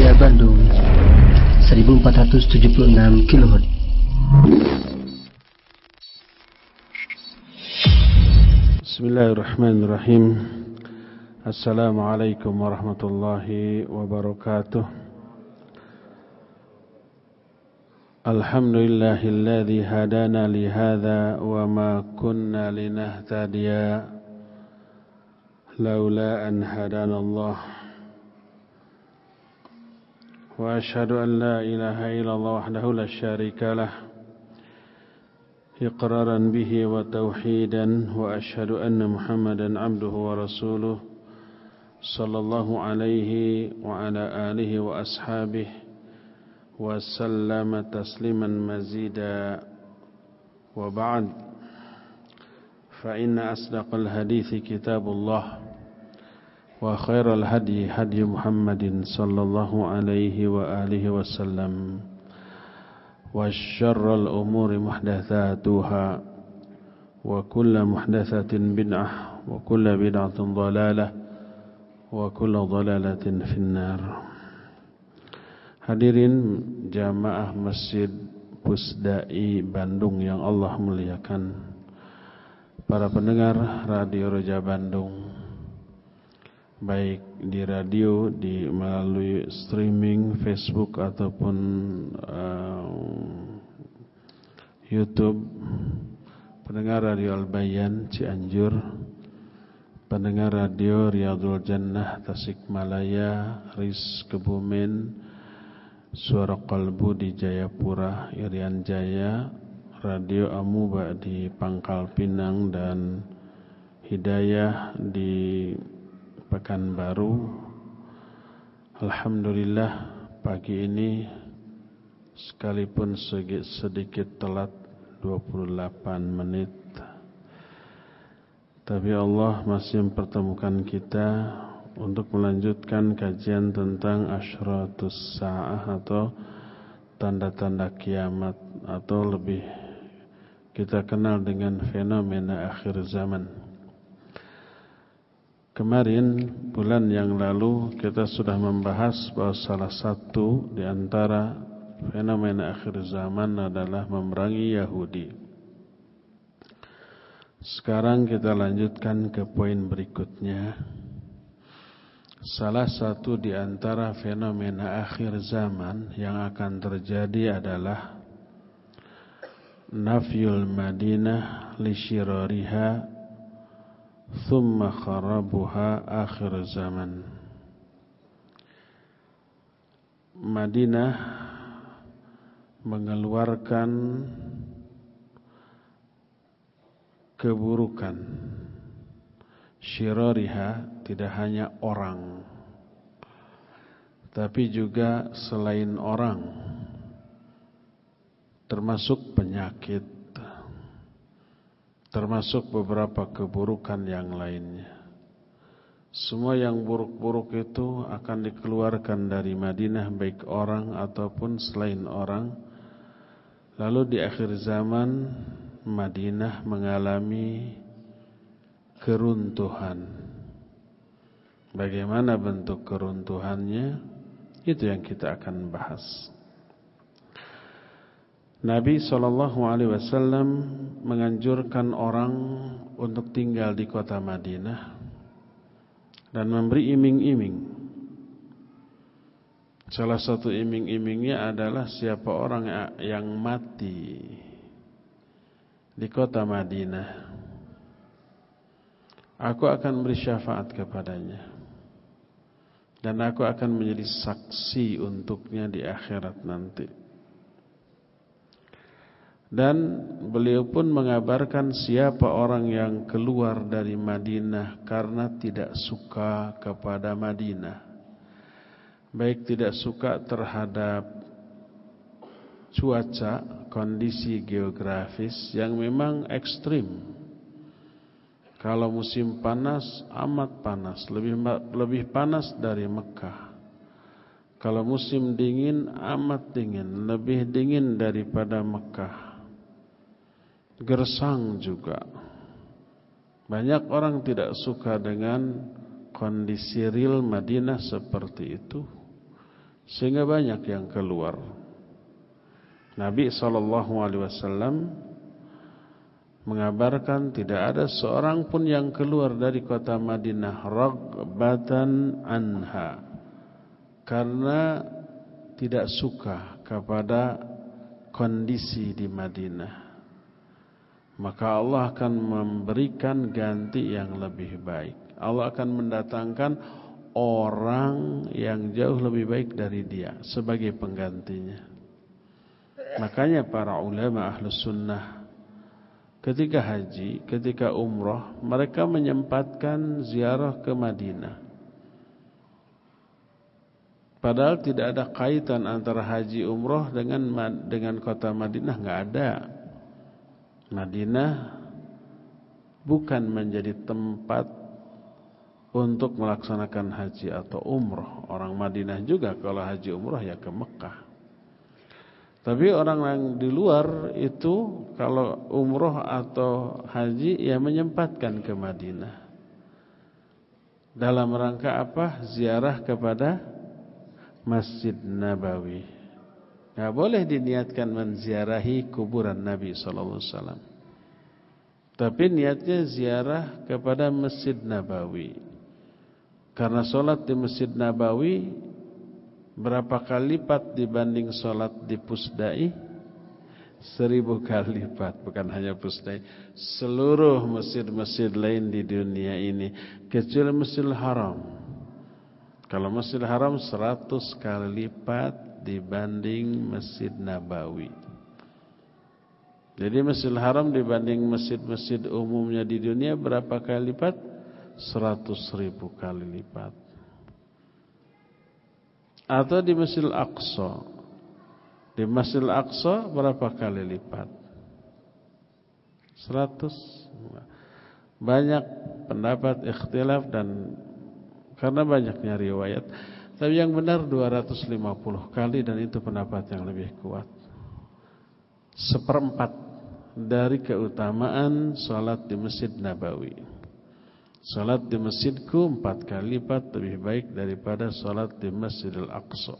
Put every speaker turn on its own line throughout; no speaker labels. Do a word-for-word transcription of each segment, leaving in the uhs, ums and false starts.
Roja Bandung seribu empat ratus tujuh puluh enam kilohertz.
Bismillahirrahmanirrahim. Assalamualaikum warahmatullahi wabarakatuh. Alhamdulillahilladzi hadana li hadza wa ma kunna linahtadiya laula an hadana Allah. Wa asyhadu an la ilaha illallah wahdahu la syarika lah iqraran bihi wa tauhidan, wa asyhadu anna Muhammadan abduhu wa rasuluh sallallahu alaihi wa ala alihi wa ashabihi wa sallama tasliman mazida. Wa ba'd, fa inna asdaqal hadithi kitabullah wa khairal hadi hadi Muhammadin sallallahu alaihi wa alihi wa sallam, wa syarral umuri muhdatsatuha wa kullu muhdatsatin bid'ah wa kullu bid'atin dhalalah wa kullu dhalalatin finnar. Hadirin jamaah Masjid Pusdai Bandung yang Allah muliakan, para pendengar Radio Roja Bandung, baik di radio, di melalui streaming Facebook ataupun uh, YouTube, pendengar Radio Al-Bayan Cianjur, pendengar radio Riyadul Jannah Tasikmalaya, R I S Kebumen, Suara Kalbu di Jayapura Irian Jaya, Radio Amuba di Pangkal Pinang, dan Hidayah di Pekanbaru. Alhamdulillah, pagi ini sekalipun sedikit telat dua puluh delapan menit, tapi Allah masih mempertemukan kita untuk melanjutkan kajian tentang asyratus sa'ah atau tanda-tanda kiamat, atau lebih kita kenal dengan fenomena akhir zaman. Kemarin, bulan yang lalu, kita sudah membahas bahwa salah satu di antara fenomena akhir zaman adalah memerangi Yahudi. Sekarang kita lanjutkan ke poin berikutnya. Salah satu di antara fenomena akhir zaman yang akan terjadi adalah nafyul Madinah li syirariha thumma kharabuha akhir zaman. Madinah mengeluarkan keburukan, syirariha tidak hanya orang, tapi juga selain orang, termasuk penyakit, termasuk beberapa keburukan yang lainnya. Semua yang buruk-buruk itu akan dikeluarkan dari Madinah, baik orang ataupun selain orang. Lalu di akhir zaman Madinah mengalami keruntuhan. Bagaimana bentuk keruntuhannya? Itu yang kita akan bahas. Nabi shallallahu alaihi wasallam menganjurkan orang untuk tinggal di kota Madinah dan memberi iming-iming. Salah satu iming-imingnya adalah siapa orang yang mati di kota Madinah, aku akan beri syafaat kepadanya, dan aku akan menjadi saksi untuknya di akhirat nanti. Dan beliau pun mengabarkan siapa orang yang keluar dari Madinah karena tidak suka kepada Madinah, baik tidak suka terhadap cuaca, kondisi geografis yang memang ekstrim. Kalau musim panas, amat panas, lebih lebih panas dari Mekah. Kalau musim dingin, amat dingin, lebih dingin daripada Mekah. Gersang juga. Banyak orang tidak suka dengan kondisi real Madinah seperti itu, sehingga banyak yang keluar. Nabi shallallahu alaihi wasallam mengabarkan tidak ada seorang pun yang keluar dari kota Madinah raghbatan anha, karena tidak suka kepada kondisi di Madinah. Maka Allah akan memberikan ganti yang lebih baik. Allah akan mendatangkan orang yang jauh lebih baik dari dia sebagai penggantinya. Makanya para ulama ahlus sunnah ketika haji, ketika umrah, mereka menyempatkan ziarah ke Madinah. Padahal tidak ada kaitan antara haji umrah dengan dengan kota Madinah, nggak ada. Madinah bukan menjadi tempat untuk melaksanakan haji atau umrah. Orang Madinah juga kalau haji umrah ya ke Mekah. Tapi orang yang di luar itu kalau umrah atau haji ya menyempatkan ke Madinah. Dalam rangka apa? Ziarah kepada Masjid Nabawi. Nggak boleh diniatkan menziarahi kuburan Nabi shallallahu alaihi wasallam. Tapi niatnya ziarah kepada Masjid Nabawi. Karena sholat di Masjid Nabawi berapa kali lipat dibanding sholat di Pusdai? Seribu kali lipat. Bukan hanya Pusdai, seluruh masjid-masjid lain di dunia ini kecuali Masjidil Haram. Kalau Masjidil Haram seratus kali lipat dibanding Masjid Nabawi. Jadi Masjidil Haram dibanding masjid-masjid umumnya di dunia berapa kali lipat? Seratus ribu kali lipat. Atau di Masjidil Aqsa. Di Masjidil Aqsa berapa kali lipat? Seratus. Banyak pendapat ikhtilaf dan karena banyaknya riwayat. Tapi yang benar dua ratus lima puluh kali, dan itu pendapat yang lebih kuat. Seperempat dari keutamaan salat di Masjid Nabawi. Salat di masjidku empat kali lipat lebih baik daripada salat di Masjidil Aqsa.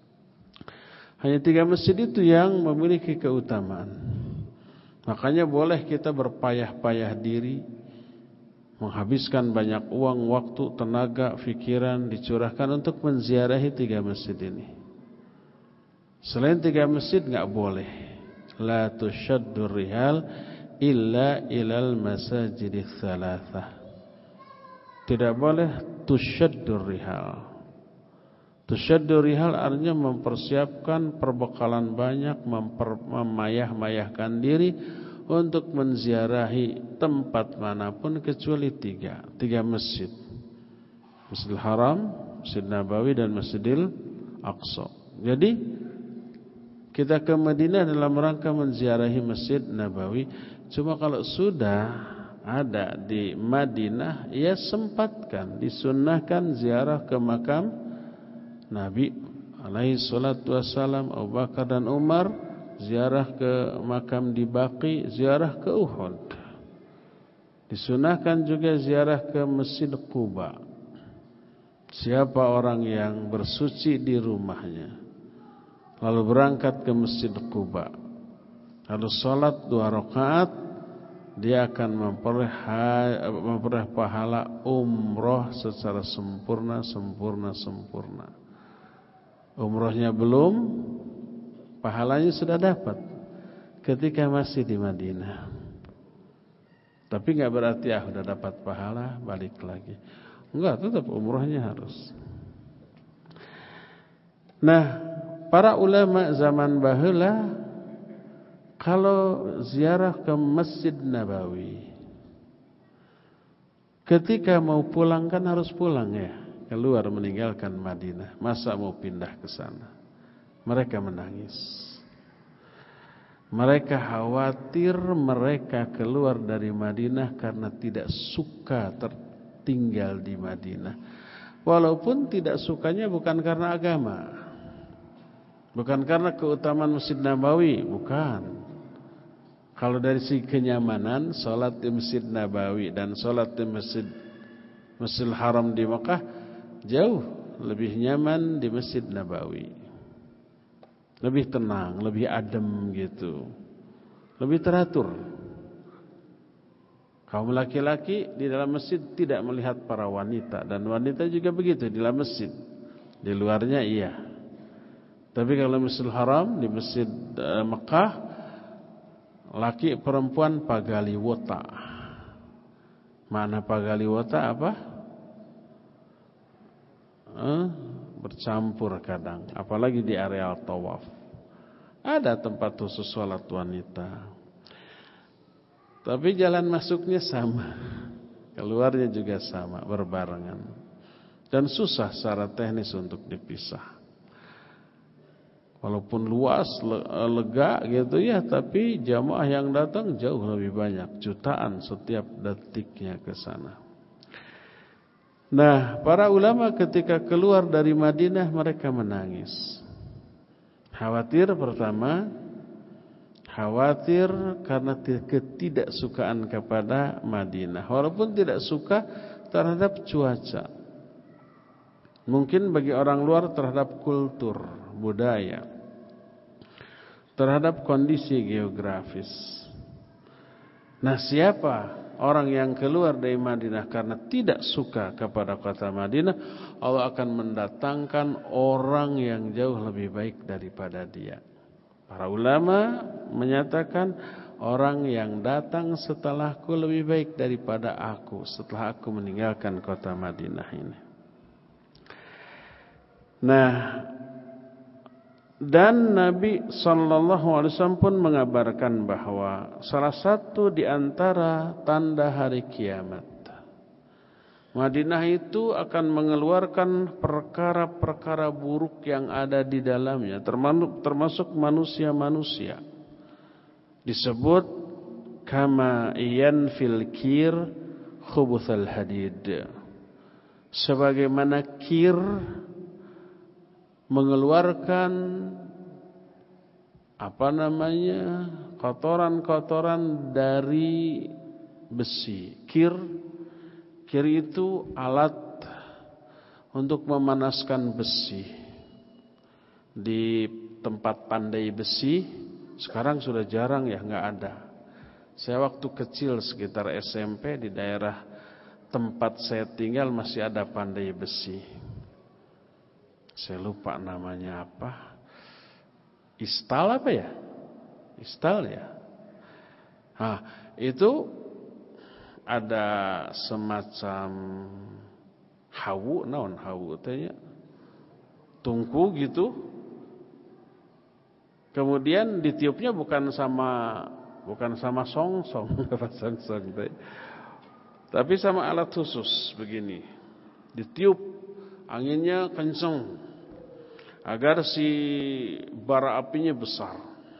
Hanya tiga masjid itu yang memiliki keutamaan. Makanya boleh kita berpayah-payah diri, menghabiskan banyak uang, waktu, tenaga, pikiran dicurahkan untuk menziarahi tiga masjid ini. Selain tiga masjid nggak boleh. La tushaddur rihal illa ilal masajidits tsalatsah. Tidak boleh tushaddur rihal. Tushaddur rihal artinya mempersiapkan perbekalan banyak, memper, memayah-mayahkan diri untuk menziarahi tempat manapun kecuali tiga, tiga masjid. Masjidil Haram, Masjid Nabawi dan Masjidil Aqsa. Jadi kita ke Madinah dalam rangka menziarahi Masjid Nabawi. Cuma kalau sudah ada di Madinah, ya sempatkan, disunnahkan ziarah ke makam Nabi alaihi salatu wassalam, Abu Bakar dan Umar, ziarah ke makam di Baqi, ziarah ke Uhud. Disunahkan juga ziarah ke Masjid Quba. Siapa orang yang bersuci di rumahnya lalu berangkat ke Masjid Quba, lalu salat dua rakaat, dia akan memperoleh, memperoleh pahala umroh secara sempurna, sempurna, sempurna. Umrohnya belum, pahalanya sudah dapat ketika masih di Madinah. Tapi nggak berarti ah udah dapat pahala balik lagi. Enggak, tetap umrohnya harus. Nah, para ulama zaman baheula kalau ziarah ke Masjid Nabawi, ketika mau pulang kan harus pulang ya, keluar meninggalkan Madinah. Masa mau pindah ke sana? Mereka menangis. Mereka khawatir mereka keluar dari Madinah karena tidak suka tertinggal di Madinah. Walaupun tidak sukanya bukan karena agama, bukan karena keutamaan Masjid Nabawi, bukan. Kalau dari segi kenyamanan, salat di Masjid Nabawi dan salat di Masjid Masjidil Haram di Mekah jauh lebih nyaman di Masjid Nabawi. lebih tenang, lebih adem gitu, lebih teratur. Kaum laki-laki di dalam masjid tidak melihat para wanita, dan wanita juga begitu di dalam masjid. Di luarnya iya. Tapi kalau Masjidil Haram, di Masjid uh, Mekah, laki perempuan pagaliwota. Mana pagaliwota apa? Eh, bercampur kadang, apalagi di area tawaf. Ada tempat khusus sholat wanita. Tapi jalan masuknya sama, keluarnya juga sama, berbarengan. Dan susah secara teknis untuk dipisah. Walaupun luas, lega gitu ya, tapi jamaah yang datang jauh lebih banyak, jutaan setiap detiknya ke sana. Nah, para ulama ketika keluar dari Madinah mereka menangis. Khawatir pertama, khawatir karena ketidaksukaan kepada Madinah. Walaupun tidak suka terhadap cuaca. Mungkin bagi orang luar terhadap kultur, budaya, terhadap kondisi geografis. Nah, siapa orang yang keluar dari Madinah karena tidak suka kepada kota Madinah, Allah akan mendatangkan orang yang jauh lebih baik daripada dia. Para ulama menyatakan orang yang datang setelahku lebih baik daripada aku setelah aku meninggalkan kota Madinah ini. Nah, dan Nabi sallallahu alaihi wasallam pun mengabarkan bahwa salah satu di antara tanda hari kiamat, Madinah itu akan mengeluarkan perkara-perkara buruk yang ada di dalamnya, termasuk manusia-manusia. Disebut kama yanfil kir khubuthal hadid. Sebagaimana kir mengeluarkan apa namanya kotoran-kotoran dari besi. Kir, kir itu alat untuk memanaskan besi. Di tempat pandai besi sekarang sudah jarang ya, nggak ada. Saya waktu kecil sekitar S M P di daerah tempat saya tinggal masih ada pandai besi. Saya lupa namanya apa. Istal apa ya? Istal ya. Nah, itu ada semacam hawu, naon hawu tanya, tungku gitu. Kemudian ditiupnya bukan sama bukan sama songsong, songsong, tapi sama alat khusus begini. Ditiup, anginnya kencang agar si bara apinya besar.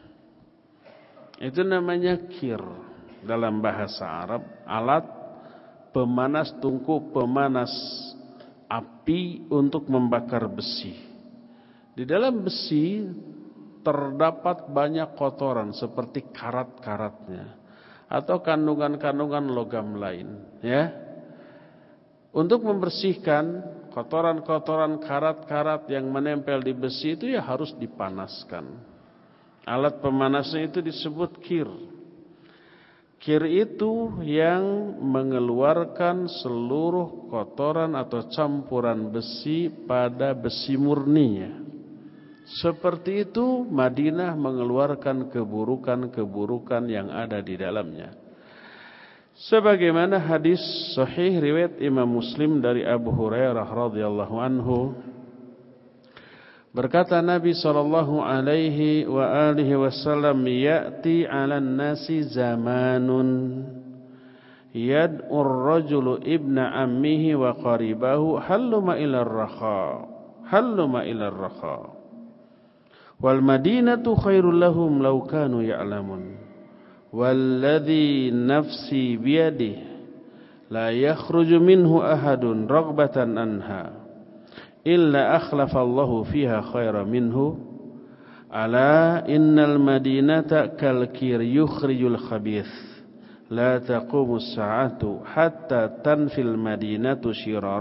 Itu namanya kir dalam bahasa Arab, alat pemanas tungku, pemanas api untuk membakar besi. Di dalam besi terdapat banyak kotoran seperti karat-karatnya atau kandungan-kandungan logam lain, ya. Untuk membersihkan kotoran-kotoran karat-karat yang menempel di besi itu ya harus dipanaskan. Alat pemanasnya itu disebut kir. Kir itu yang mengeluarkan seluruh kotoran atau campuran besi pada besi murninya. Seperti itu Madinah mengeluarkan keburukan-keburukan yang ada di dalamnya. Sebagaimana hadis sahih riwayat Imam Muslim dari Abu Hurairah radhiyallahu anhu, berkata Nabi sallallahu alaihi wa alihi wasallam, ya'ti 'alan nasi zamanun yad'ur rajulu ibna ammihi wa qaribahu halluma ila ar-raha halluma ila ar-raha wal madinatu khairul lahum law kanu ya'lamun. Walladhi nafsi biyadihi la yakhruju minhu ahadun raghbatan anha illa akhlafa Allahu fiha khairan minhu. Ala innal madinata kalkir yukhrijul khabith la taqumu as-sa'atu hatta tanfil madinatu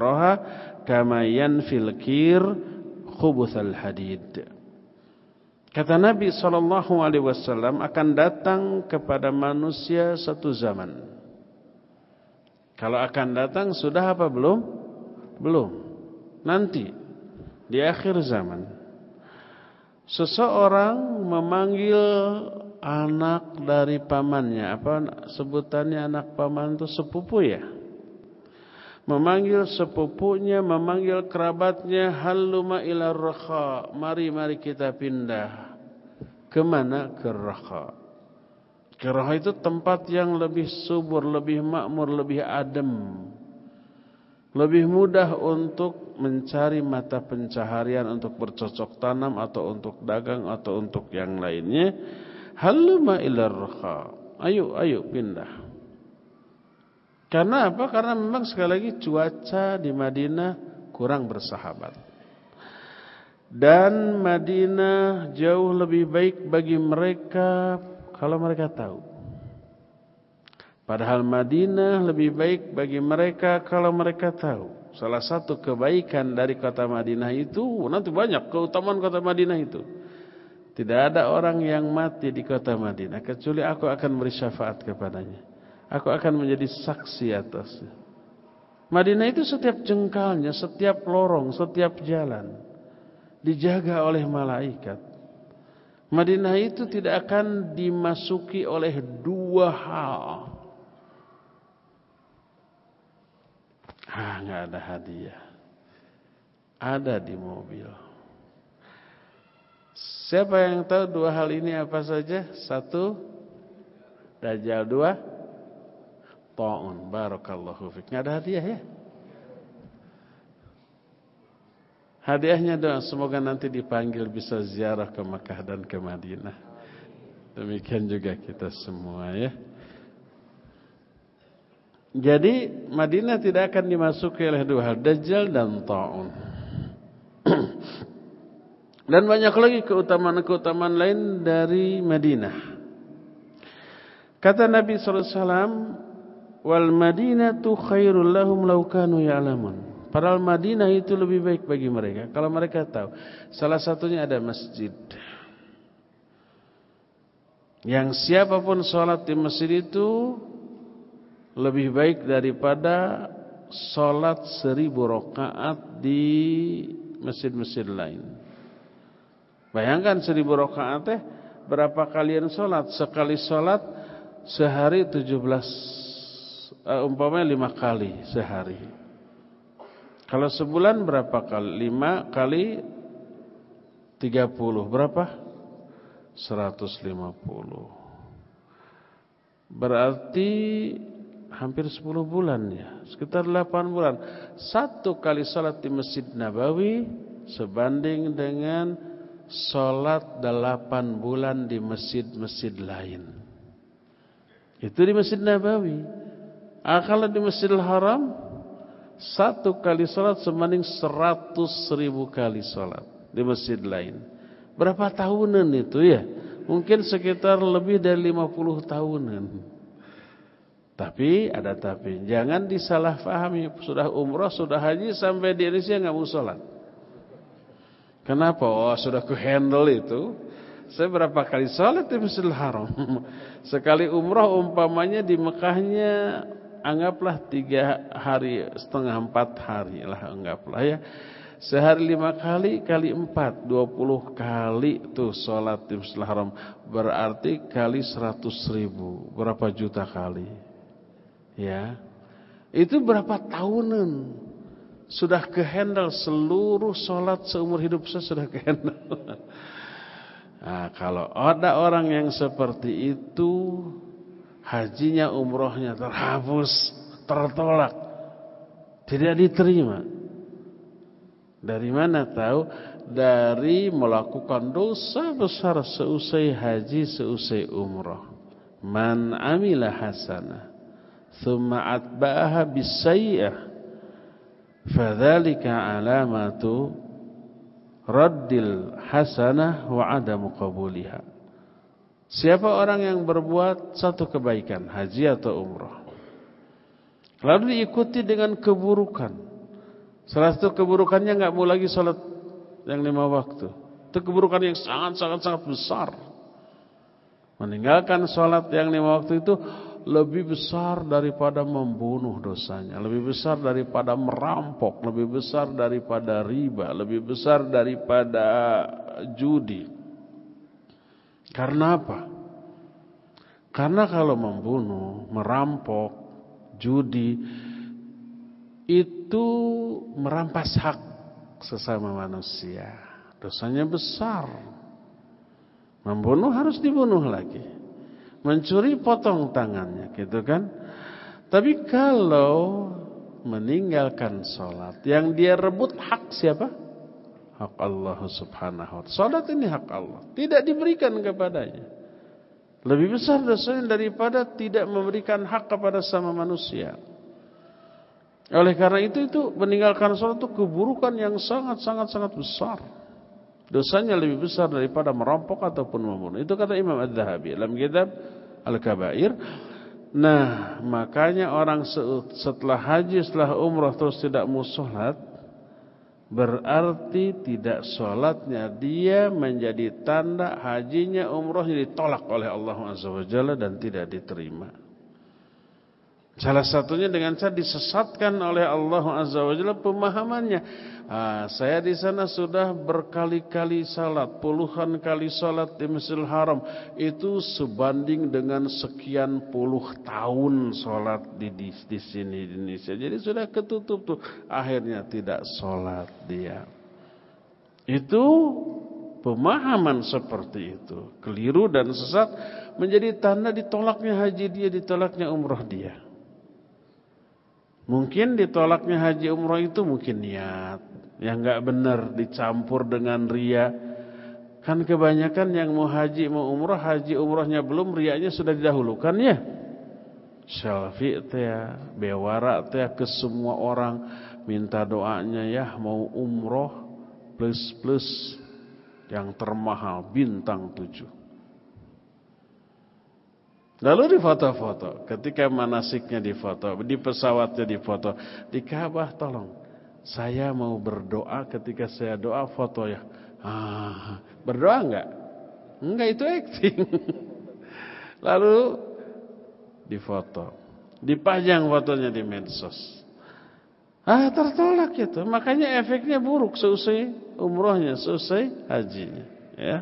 shiraraha kama yanfil kir khubuthal hadid. Kata Nabi shallallahu alaihi wasallam, akan datang kepada manusia satu zaman. Kalau akan datang sudah apa belum? Belum. Nanti di akhir zaman, seseorang memanggil anak dari pamannya. Apa sebutannya anak paman itu? Sepupu ya. Memanggil sepupunya, memanggil kerabatnya, haluma ila rakha, mari mari kita pindah. Kemana? Ke rakha. Ke rakha itu tempat yang lebih subur, lebih makmur, lebih adem, lebih mudah untuk mencari mata pencaharian, untuk bercocok tanam atau untuk dagang atau untuk yang lainnya. Haluma ila rakha, ayo ayo pindah. Karena apa? Karena memang sekali lagi cuaca di Madinah kurang bersahabat. Dan Madinah jauh lebih baik bagi mereka kalau mereka tahu. Padahal Madinah lebih baik bagi mereka kalau mereka tahu. Salah satu kebaikan dari kota Madinah itu, nanti banyak keutamaan kota Madinah itu. Tidak ada orang yang mati di kota Madinah kecuali aku akan beri syafaat kepadanya. Aku akan menjadi saksi atasnya. Madinah itu setiap jengkalnya, setiap lorong, setiap jalan dijaga oleh malaikat. Madinah itu tidak akan dimasuki oleh dua hal. Ah, nggak ada hadiah. Ada di mobil. Siapa yang tahu dua hal ini apa saja? Satu, Dajjal. Dua, Ta'un. Barakallahu fiik. Nggak ada hadiah ya? Hadiahnya doa, semoga nanti dipanggil bisa ziarah ke Mekah dan ke Madinah. Demikian juga kita semua ya. Jadi Madinah tidak akan dimasuki oleh dua hal, Dajjal dan Ta'un. Dan banyak lagi keutamaan-keutamaan lain dari Madinah. Kata Nabi sallallahu alaihi wasallam, wal Madinatu khairul lahum law kanu ya'lamun. Padahal Madinah itu lebih baik bagi mereka kalau mereka tahu. Salah satunya ada masjid. Yang siapapun sholat di masjid itu lebih baik daripada sholat seribu rakaat di masjid-masjid lain. Bayangkan seribu rakaat teh berapa kalian sholat? Sekali sholat sehari tujuh belas. Uh, umpamanya lima kali sehari. Kalau sebulan berapa kali? Lima kali tiga puluh berapa? Seratus lima puluh. Berarti hampir sepuluh bulan ya. Sekitar delapan bulan. Satu kali sholat di Masjid Nabawi sebanding dengan sholat delapan bulan di masjid-masjid lain. Itu di Masjid Nabawi. Ah, kalau di Masjidil Haram satu kali sholat sebanding seratus ribu kali sholat di masjid lain. Berapa tahunan itu ya? Mungkin sekitar lebih dari lima puluh tahunan. Tapi ada tapi, jangan disalahpahami. Sudah umrah, sudah haji sampai di Indonesia nggak mau sholat. Kenapa? Oh, sudah ku handle itu. Saya berapa kali sholat di Masjidil Haram. Sekali umrah umpamanya di Mekahnya anggaplah tiga hari setengah empat hari lah anggaplah ya. Sehari lima kali kali empat, dua puluh kali tuh sholat di Masjidil Haram. Berarti kali seratus ribu, berapa juta kali? Ya, itu berapa tahunan? Sudah kehandle seluruh sholat seumur hidup saya sudah kehandle. Nah, kalau ada orang yang seperti itu, hajinya umrohnya terhapus, tertolak, tidak diterima. Dari mana tahu? Dari melakukan dosa besar seusai haji, seusai umroh. Man amila hasanah thumma atba'aha bisayyi'ah fadzalika alamatu raddil hasanah wa adamu qabuliha. Siapa orang yang berbuat satu kebaikan, haji atau umrah, lalu diikuti dengan keburukan. Salah satu keburukannya nggak mau lagi sholat yang lima waktu, Itu keburukan yang sangat-sangat-sangat besar. Meninggalkan sholat yang lima waktu itu lebih besar daripada membunuh dosanya, lebih besar daripada merampok, lebih besar daripada riba, lebih besar daripada judi. Karena apa? Karena kalau membunuh, merampok, judi itu merampas hak sesama manusia. Dosanya besar. Membunuh harus dibunuh lagi. Mencuri potong tangannya, gitu kan? Tapi kalau meninggalkan sholat, yang dia rebut hak siapa? Hak Allah subhanahu wa ta'ala. Sholat ini hak Allah, tidak diberikan kepadanya. Lebih besar dosanya daripada tidak memberikan hak kepada sama manusia. Oleh karena itu, itu meninggalkan sholat itu keburukan yang sangat-sangat-sangat besar. Dosanya lebih besar daripada merampok ataupun membunuh. Itu kata Imam Adz-Dzahabi dalam kitab Al-Kabair. Nah, makanya orang setelah haji, setelah umrah terus tidak mau sholat, berarti tidak sholatnya dia menjadi tanda hajinya, umrahnya ditolak oleh Allah Azza wa Jalla dan tidak diterima. Salah satunya dengan cara disesatkan oleh Allah Azza wa Jalla pemahamannya. Ah, saya di sana sudah berkali-kali salat, puluhan kali salat di Masjidil Haram. Itu sebanding dengan sekian puluh tahun salat di, di, di sini di Indonesia. Jadi sudah ketutup tuh. Akhirnya tidak salat dia. Itu pemahaman seperti itu, keliru dan sesat, menjadi tanda ditolaknya haji dia, ditolaknya umrah dia. Mungkin ditolaknya haji umrah itu mungkin niat yang enggak benar dicampur dengan ria. Kan kebanyakan yang mau haji mau umrah, haji umrahnya belum, rianya sudah didahulukan ya. Selfie teh, bewara teh ke semua orang, minta doanya ya mau umrah plus plus yang termahal bintang tujuh. Lalu difoto-foto, ketika manasiknya difoto, di pesawatnya difoto, di Ka'bah tolong, saya mau berdoa, ketika saya doa foto ya. Ah, berdoa enggak? Enggak, itu acting. Lalu difoto, dipajang fotonya di medsos. Ah, tertolak itu. Makanya efeknya buruk seusai umrohnya, seusai hajinya, ya.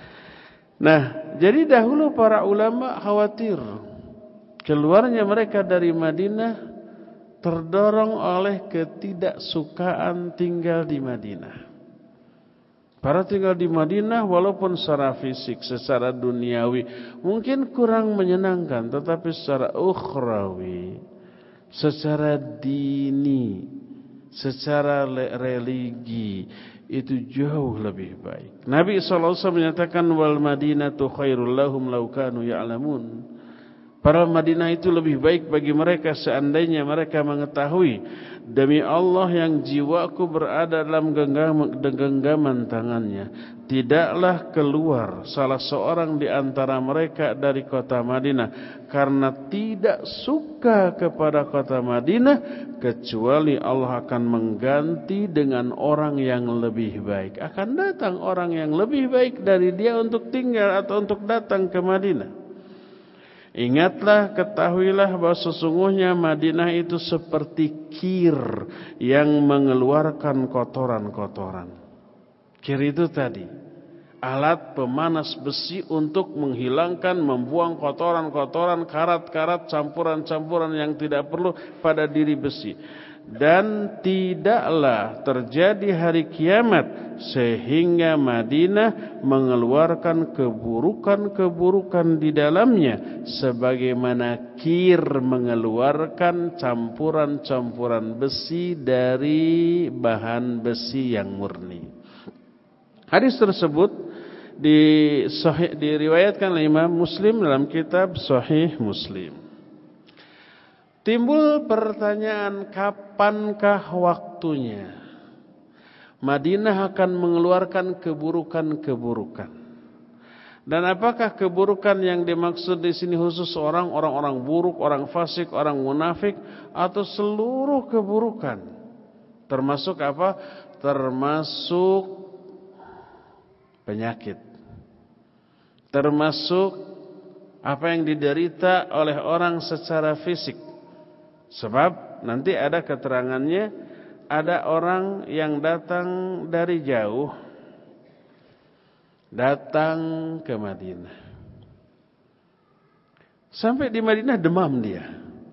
Nah, jadi dahulu para ulama khawatir keluarnya mereka dari Madinah terdorong oleh ketidaksukaan tinggal di Madinah. Para tinggal di Madinah walaupun secara fisik, secara duniawi mungkin kurang menyenangkan, tetapi secara ukhrawi, secara dini, secara religi itu jauh lebih baik. Nabi shallallahu alaihi wasallam menyatakan wal madinatu khairul lahum law kanu ya'lamun. Para Madinah itu lebih baik bagi mereka seandainya mereka mengetahui. Demi Allah yang jiwaku berada dalam genggaman, genggaman tangannya, tidaklah keluar salah seorang di antara mereka dari kota Madinah karena tidak suka kepada kota Madinah, kecuali Allah akan mengganti dengan orang yang lebih baik. Akan datang orang yang lebih baik dari dia untuk tinggal atau untuk datang ke Madinah. Ingatlah, ketahuilah bahwa sesungguhnya Madinah itu seperti kir yang mengeluarkan kotoran-kotoran. Kir itu tadi alat pemanas besi untuk menghilangkan, membuang kotoran-kotoran, karat-karat, campuran-campuran yang tidak perlu pada diri besi. Dan tidaklah terjadi hari kiamat sehingga Madinah mengeluarkan keburukan-keburukan di dalamnya sebagaimana kir mengeluarkan campuran-campuran besi dari bahan besi yang murni. Hadis tersebut di sahih, diriwayatkan oleh Imam Muslim dalam kitab Sahih Muslim. Timbul pertanyaan, kapankah waktunya Madinah akan mengeluarkan keburukan-keburukan? Dan apakah keburukan yang dimaksud di sini khusus orang orang-orang buruk, orang fasik, orang munafik, atau seluruh keburukan? Termasuk apa? Termasuk penyakit. Termasuk apa yang diderita oleh orang secara fisik. Sebab nanti ada keterangannya, ada orang yang datang dari jauh, datang ke Madinah. Sampai di Madinah demam dia.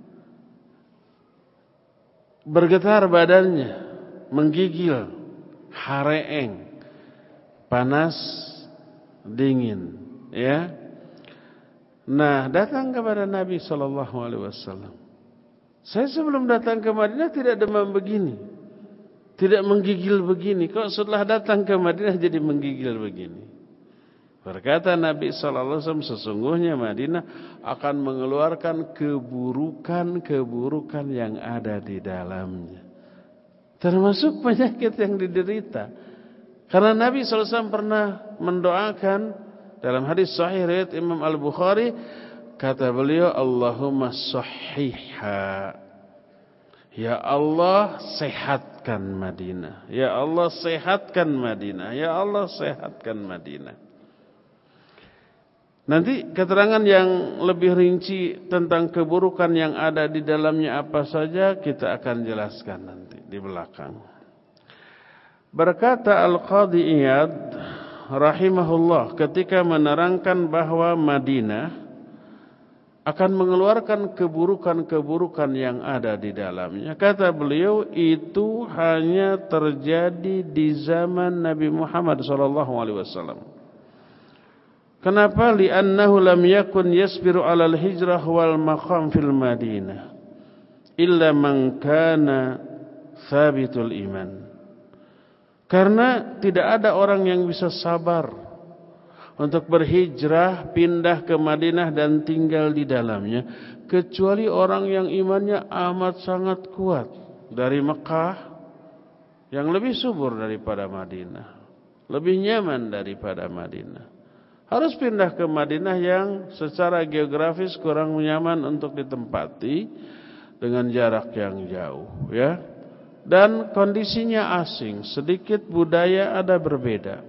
Bergetar badannya, menggigil, hareeng, panas, dingin, ya. Nah, datang kepada Nabi sallallahu alaihi wasallam. Saya sebelum datang ke Madinah tidak demam begini, tidak menggigil begini. Kok setelah datang ke Madinah jadi menggigil begini? Berkata Nabi sallallahu alaihi wasallam, sesungguhnya Madinah akan mengeluarkan keburukan-keburukan yang ada di dalamnya, termasuk penyakit yang diderita. Karena Nabi sallallahu alaihi wasallam pernah mendoakan dalam hadis sahih riwayat Imam Al-Bukhari, kata beliau, Allahumma sahihha, ya Allah sehatkan Madinah, ya Allah sehatkan Madinah, ya Allah sehatkan Madinah. Nanti keterangan yang lebih rinci tentang keburukan yang ada di dalamnya apa saja kita akan jelaskan nanti di belakang. Berkata Al-Qadhi Iyad rahimahullah ketika menerangkan bahwa Madinah akan mengeluarkan keburukan-keburukan yang ada di dalamnya. Kata beliau, itu hanya terjadi di zaman Nabi Muhammad sallallahu alaihi wasallam. Kenapa? Li'annahu lam yakun yasbiru 'alal hijrah wal maqam fil Madinah illa man kana thabitul iman. Karena tidak ada orang yang bisa sabar untuk berhijrah, pindah ke Madinah dan tinggal di dalamnya, kecuali orang yang imannya amat sangat kuat. Dari Mekah yang lebih subur daripada Madinah, lebih nyaman daripada Madinah, harus pindah ke Madinah yang secara geografis kurang nyaman untuk ditempati dengan jarak yang jauh, ya. Dan kondisinya asing, sedikit budaya ada berbeda.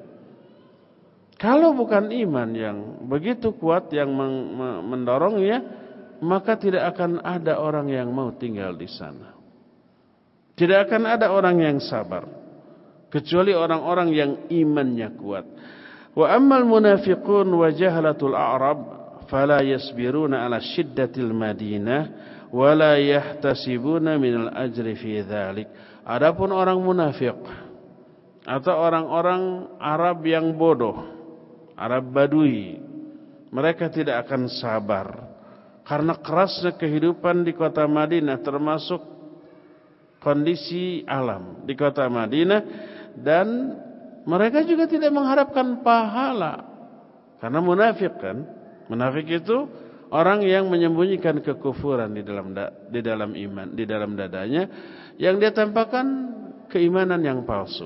Kalau bukan iman yang begitu kuat yang mendorongnya, maka tidak akan ada orang yang mau tinggal di sana. Tidak akan ada orang yang sabar, kecuali orang-orang yang imannya kuat. Wa ammal munafiqun wa jahlatul a'rab fala yasbiruna ala shiddatil Madinah wala yahtasibuna minal ajri fi dzalik. Adapun orang munafik atau orang-orang Arab yang bodoh, Arab Badui, mereka tidak akan sabar karena kerasnya kehidupan di kota Madinah, termasuk kondisi alam di kota Madinah, dan mereka juga tidak mengharapkan pahala. Karena munafik kan, munafik itu orang yang menyembunyikan kekufuran di dalam di dalam iman, di dalam dadanya, yang dia tampakkan keimanan yang palsu.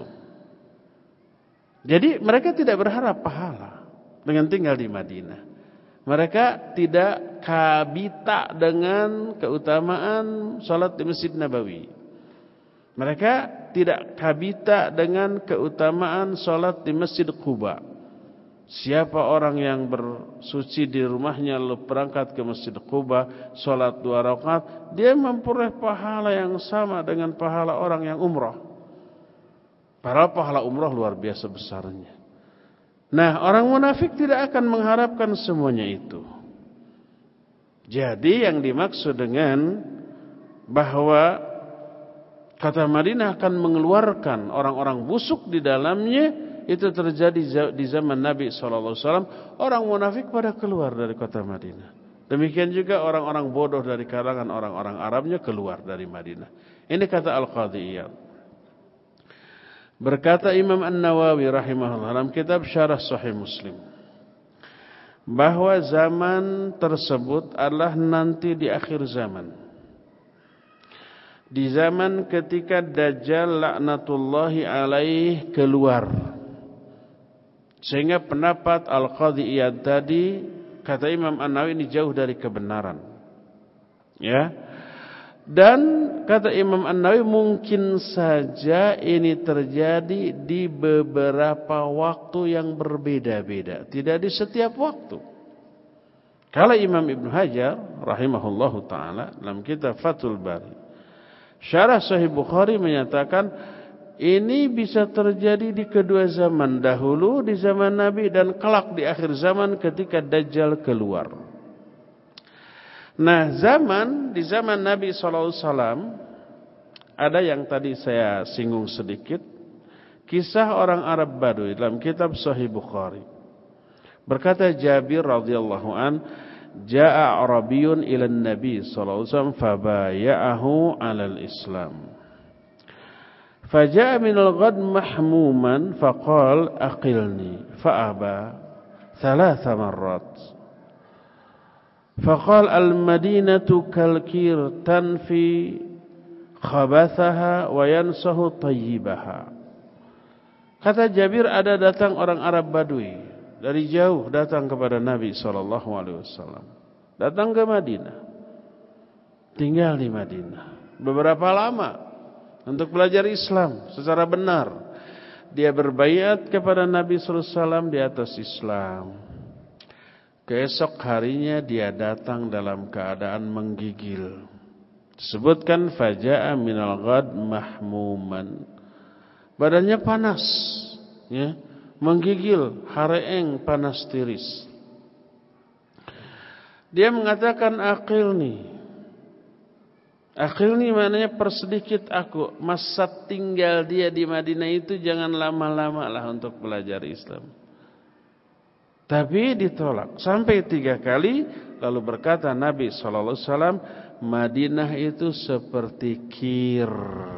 Jadi mereka tidak berharap pahala dengan tinggal di Madinah. Mereka tidak kabita dengan keutamaan salat di Masjid Nabawi. Mereka tidak kabita dengan keutamaan salat di Masjid Quba. Siapa orang yang bersuci di rumahnya lalu berangkat ke Masjid Quba, salat dua rakaat, dia memperoleh pahala yang sama dengan pahala orang yang umrah. Padahal pahala umrah luar biasa besarnya. Nah, orang munafik tidak akan mengharapkan semuanya itu. Jadi yang dimaksud dengan bahwa kota Madinah akan mengeluarkan orang-orang busuk di dalamnya, itu terjadi di zaman Nabi shallallahu alaihi wasallam. Orang munafik pada keluar dari kota Madinah. Demikian juga orang-orang bodoh dari kalangan orang-orang Arabnya keluar dari Madinah. Ini kata Al-Qadhi Iyad. Berkata Imam An-Nawawi rahimahullah dalam kitab Syarah Sahih Muslim, bahwa zaman tersebut adalah nanti di akhir zaman. Di zaman ketika Dajjal laknatullahi alaih keluar. Sehingga pendapat Al-Qadhi Iyad tadi, kata Imam An-Nawawi, ini jauh dari kebenaran. Ya. Dan kata Imam An-Nawawi mungkin saja ini terjadi di beberapa waktu yang berbeda-beda, tidak di setiap waktu. Kalau Imam Ibnu Hajar rahimahullahu taala dalam kitab Fathul Bari Syarah Sahih Bukhari menyatakan ini bisa terjadi di kedua zaman, dahulu di zaman Nabi dan kelak di akhir zaman ketika Dajjal keluar. Nah, zaman di zaman Nabi shallallahu alaihi wasallam ada yang tadi saya singgung sedikit, kisah orang Arab Badui dalam kitab Sahih Bukhari. Berkata Jabir radhiyallahu an, "Ja'a Arabiyyun ila Nabi sallallahu alaihi wasallam fabaya'ahu 'alal Islam. Faja'a min al-ghad mahmuman faqala aqilni fa'aba thalatha marrat. Faqala al-Madinatu kal-kir tanfi khabathaha wa yansahu tayyibaha." Kata Jabir, ada datang orang Arab Badui dari jauh datang kepada Nabi sallallahu alaihi wasallam. Datang ke Madinah. Tinggal di Madinah beberapa lama untuk belajar Islam secara benar. Dia berbaiat kepada Nabi sallallahu alaihi wasallam di atas Islam. Keesok harinya dia datang dalam keadaan menggigil. Disebutkan faja'a minal ghad mahmuman. Badannya panas, ya, menggigil, hareeng, panas tiris. Dia mengatakan aqilni. Aqilni maknanya persedikit aku. Masa tinggal dia di Madinah itu jangan lama-lama lah untuk belajar Islam. Tapi ditolak sampai tiga kali. Lalu berkata Nabi shallallahu alaihi wasallam, Madinah itu seperti kir.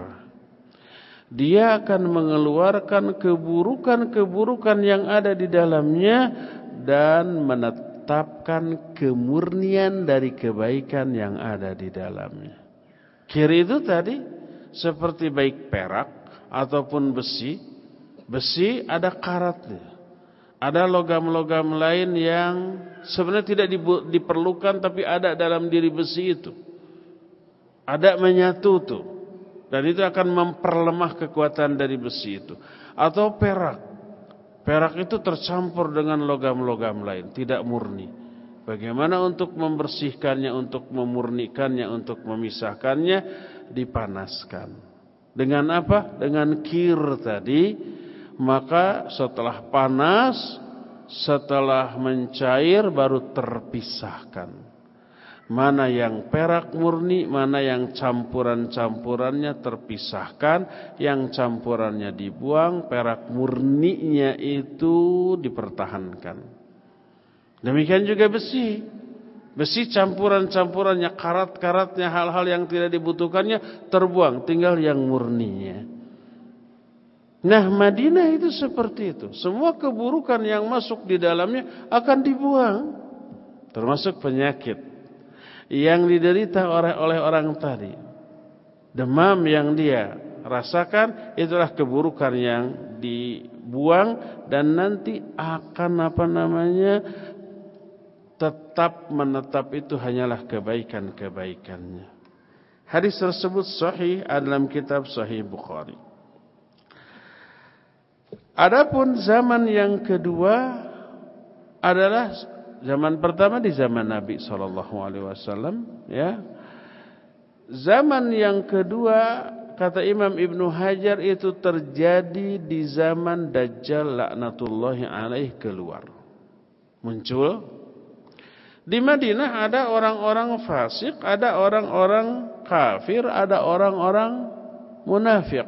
Dia akan mengeluarkan keburukan-keburukan yang ada di dalamnya dan menetapkan kemurnian dari kebaikan yang ada di dalamnya. Kir itu tadi seperti baik perak ataupun besi. Besi ada karatnya. Ada logam-logam lain yang sebenarnya tidak diperlukan tapi ada dalam diri besi itu. Ada menyatu tuh. Dan itu akan memperlemah kekuatan dari besi itu. Atau perak. Perak itu tercampur dengan logam-logam lain, tidak murni. Bagaimana untuk membersihkannya, untuk memurnikannya, untuk memisahkannya? Dipanaskan. Dengan apa? Dengan kir tadi. Maka setelah panas, setelah mencair baru terpisahkan. Mana yang perak murni, mana yang campuran-campurannya terpisahkan. Yang campurannya dibuang, perak murninya itu dipertahankan. Demikian juga besi. Besi campuran-campurannya, karat-karatnya, hal-hal yang tidak dibutuhkannya terbuang. Tinggal yang murninya. Nah, Madinah itu seperti itu. Semua keburukan yang masuk di dalamnya akan dibuang. Termasuk penyakit yang diderita oleh, oleh orang tadi. Demam yang dia rasakan, itulah keburukan yang dibuang. Dan nanti akan apa namanya, tetap menetap itu hanyalah kebaikan-kebaikannya. Hadis tersebut sahih dalam kitab Sahih Bukhari. Adapun zaman yang kedua adalah zaman pertama di zaman Nabi shallallahu alaihi wasallam, ya. Zaman yang kedua kata Imam Ibnu Hajar itu terjadi di zaman Dajjal laknatullahi alaih keluar. Muncul di Madinah ada orang-orang fasik, ada orang-orang kafir, ada orang-orang munafik.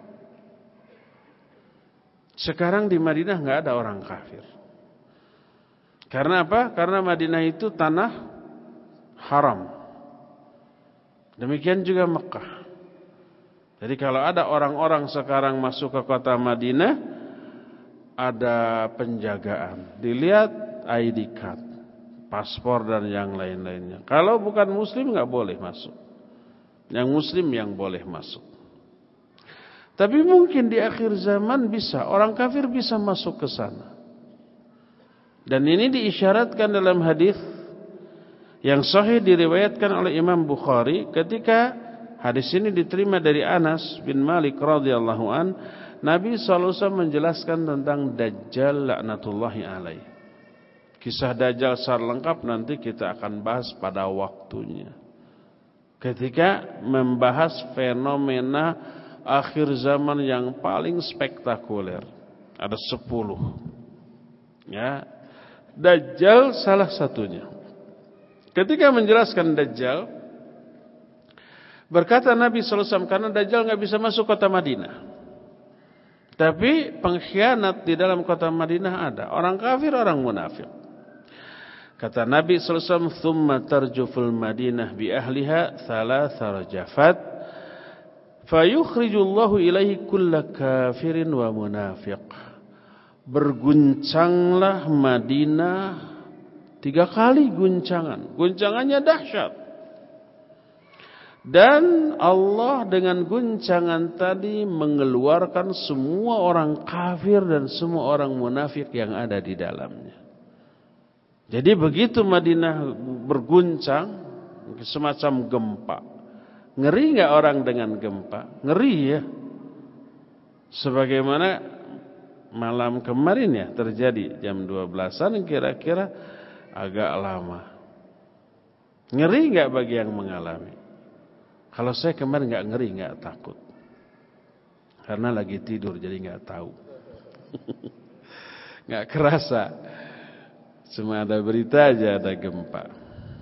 Sekarang di Madinah nggak ada orang kafir. Karena apa? Karena Madinah itu tanah haram. Demikian juga Mekah. Jadi kalau ada orang-orang sekarang masuk ke kota Madinah, ada penjagaan. Dilihat I D card, paspor dan yang lain-lainnya. Kalau bukan Muslim nggak boleh masuk. Yang Muslim yang boleh masuk. Tapi mungkin di akhir zaman bisa, orang kafir bisa masuk ke sana. Dan ini diisyaratkan dalam hadis yang sahih diriwayatkan oleh Imam Bukhari ketika hadis ini diterima dari Anas bin Malik radhiyallahu an, Nabi shallallahu alaihi wasallam menjelaskan tentang Dajjal laknatullahi alaih. Kisah Dajjal secara lengkap nanti kita akan bahas pada waktunya, ketika membahas fenomena akhir zaman yang paling spektakuler. Ada sepuluh, ya. Dajjal salah satunya. Ketika menjelaskan Dajjal, berkata Nabi shallallahu alaihi wasallam, karena Dajjal nggak bisa masuk kota Madinah, tapi pengkhianat di dalam kota Madinah ada, orang kafir, orang munafik. Kata Nabi shallallahu alaihi wasallam, "Tsumma tarjuful Madinah bi ahliha thalatha rajafat, fayukhrijullahu ilaihi kulla kafirin wa munafiq." Berguncanglah Madinah tiga kali guncangan, guncangannya dahsyat. Dan Allah dengan guncangan tadi mengeluarkan semua orang kafir dan semua orang munafik yang ada di dalamnya. Jadi begitu Madinah berguncang, semacam gempa. Ngeri nggak orang dengan gempa? Ngeri ya. Sebagaimana malam kemarin ya terjadi jam dua belasan kira-kira, agak lama. Ngeri nggak bagi yang mengalami? Kalau saya kemarin nggak ngeri, nggak takut, karena lagi tidur jadi nggak tahu, nggak kerasa. Cuma ada berita aja ada gempa.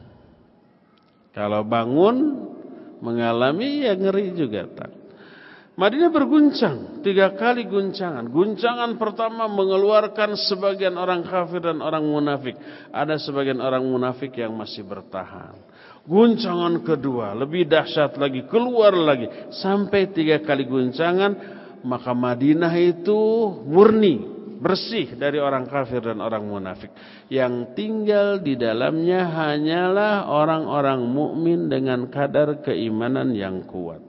Kalau bangun mengalami ya ngeri juga tak. Madinah berguncang tiga kali guncangan. Guncangan pertama mengeluarkan sebagian orang kafir dan orang munafik. Ada sebagian orang munafik yang masih bertahan. Guncangan kedua lebih dahsyat lagi, keluar lagi sampai tiga kali guncangan. Maka Madinah itu murni, bersih dari orang kafir dan orang munafik. Yang tinggal di dalamnya hanyalah orang-orang mukmin dengan kadar keimanan yang kuat.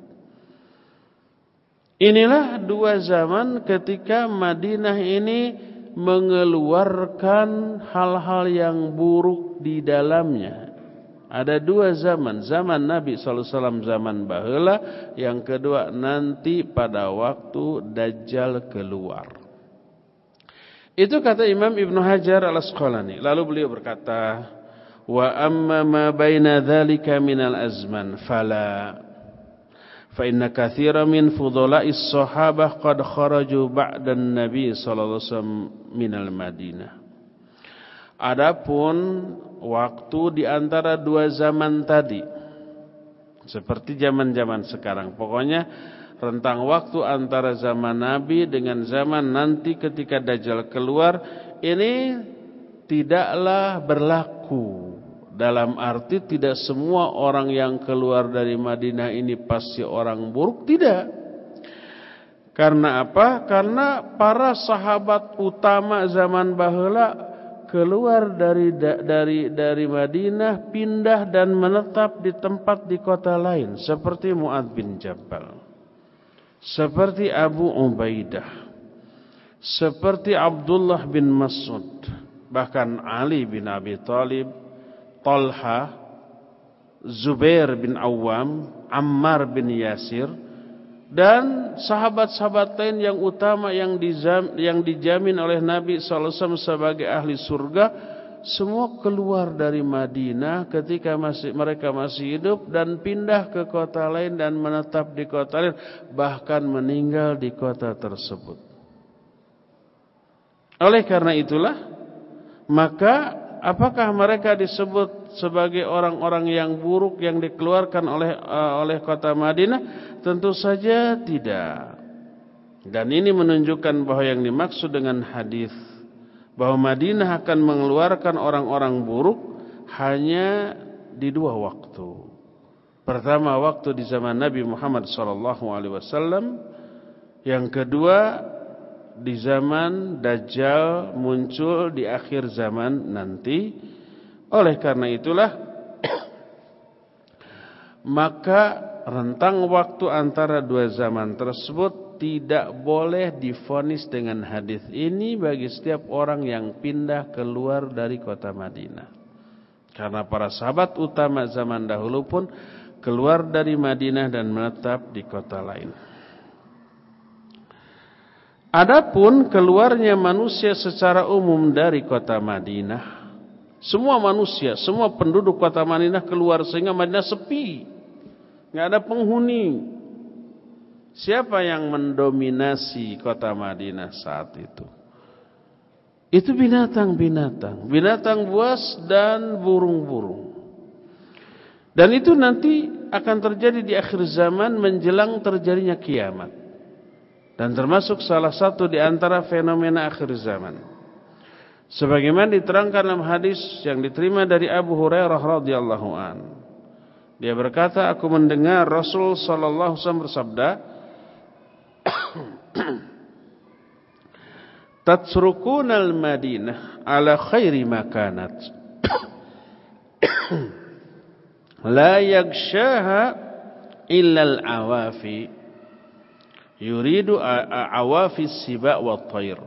Inilah dua zaman ketika Madinah ini mengeluarkan hal-hal yang buruk di dalamnya. Ada dua zaman, zaman Nabi shallallahu alaihi wasallam zaman baheula, yang kedua nanti pada waktu Dajjal keluar. Itu kata Imam Ibnu Hajar Al-Asqalani. Lalu beliau berkata, wa amma ma baina dzalika minal azman fala fa inna katsiran min fudhala'is sahabah qad kharaju ba'da an-nabi sallallahu alaihi wasallam minal Madinah. Adapun waktu di antara dua zaman tadi, seperti zaman-zaman sekarang, pokoknya rentang waktu antara zaman Nabi dengan zaman nanti ketika Dajjal keluar, ini tidaklah berlaku. Dalam arti tidak semua orang yang keluar dari Madinah ini pasti orang buruk, tidak. Karena apa? Karena para sahabat utama zaman baheula keluar dari dari dari Madinah, pindah dan menetap di tempat di kota lain, seperti Mu'adz bin Jabal, seperti Abu Ubaidah, seperti Abdullah bin Mas'ud, bahkan Ali bin Abi Thalib, Talha, Zubair bin Awam, Ammar bin Yasir, dan sahabat-sahabat lain yang utama yang dijam, yang dijamin oleh Nabi shallallahu alaihi wasallam sebagai ahli surga, semua keluar dari Madinah ketika masih mereka masih hidup dan pindah ke kota lain dan menetap di kota lain, bahkan meninggal di kota tersebut. Oleh karena itulah, maka apakah mereka disebut sebagai orang-orang yang buruk yang dikeluarkan oleh uh, oleh kota Madinah? Tentu saja tidak. Dan ini menunjukkan bahwa yang dimaksud dengan hadis bahwa Madinah akan mengeluarkan orang-orang buruk hanya di dua waktu. Pertama, waktu di zaman Nabi Muhammad shallallahu alaihi wasallam. Yang kedua, di zaman Dajjal muncul di akhir zaman nanti. Oleh karena itulah maka rentang waktu antara dua zaman tersebut tidak boleh divonis dengan hadis ini bagi setiap orang yang pindah keluar dari kota Madinah. Karena para sahabat utama zaman dahulu pun keluar dari Madinah dan menetap di kota lain. Adapun keluarnya manusia secara umum dari kota Madinah, semua manusia, semua penduduk kota Madinah keluar sehingga Madinah sepi, nggak ada penghuni. Siapa yang mendominasi kota Madinah saat itu? Itu binatang-binatang, binatang buas dan burung-burung. Dan itu nanti akan terjadi di akhir zaman menjelang terjadinya kiamat. Dan termasuk salah satu di antara fenomena akhir zaman. Sebagaimana diterangkan dalam hadis yang diterima dari Abu Hurairah radhiyallahu an. Dia berkata, aku mendengar Rasul sallallahu alaihi wasallam bersabda, tatrukuna al-Madinah ala khairi ma kanat. La yaghshaha illa al-awafi. Yuridu awafis siba wa tayr.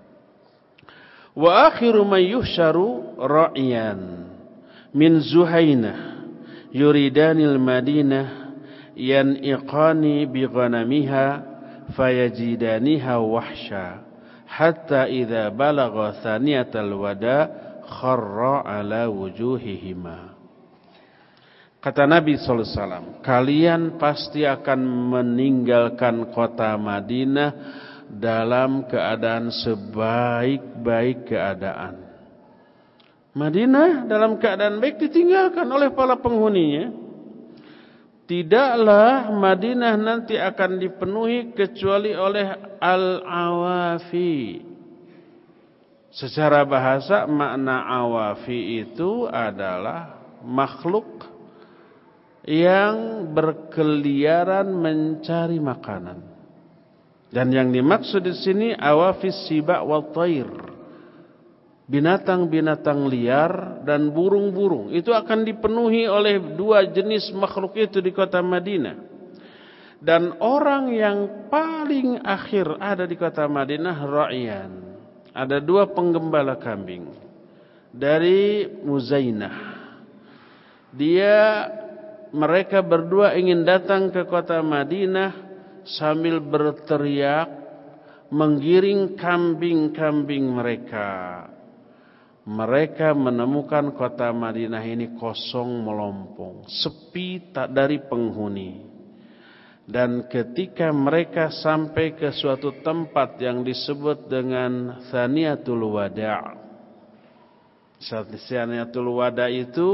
Wa akhiru man yuhsharu ra'iyan min Zuhainah yuridanil Madinah yan'iqani bi ghanamiha fayajidaniha wahsha hatta idza balagha thaniyatal wada kharra ala wujuhihima. Kata Nabi sallallahu alaihi wasallam, kalian pasti akan meninggalkan kota Madinah dalam keadaan sebaik-baik keadaan. Madinah dalam keadaan baik ditinggalkan oleh para penghuninya. Tidaklah Madinah nanti akan dipenuhi kecuali oleh al-awafi. Secara bahasa makna awafi itu adalah makhluk yang berkeliaran mencari makanan. Dan yang dimaksud di sini awafis siba wal tayr. Binatang-binatang liar dan burung-burung itu akan dipenuhi oleh dua jenis makhluk itu di kota Madinah. Dan orang yang paling akhir ada di kota Madinah ra'iyan. Ada dua penggembala kambing dari Muzainah. Dia Mereka berdua ingin datang ke kota Madinah sambil berteriak menggiring kambing-kambing mereka. Mereka menemukan kota Madinah ini kosong melompong, sepi tak dari penghuni. Dan ketika mereka sampai ke suatu tempat yang disebut dengan Thaniyatul Wada'. Thaniyatul Wada' itu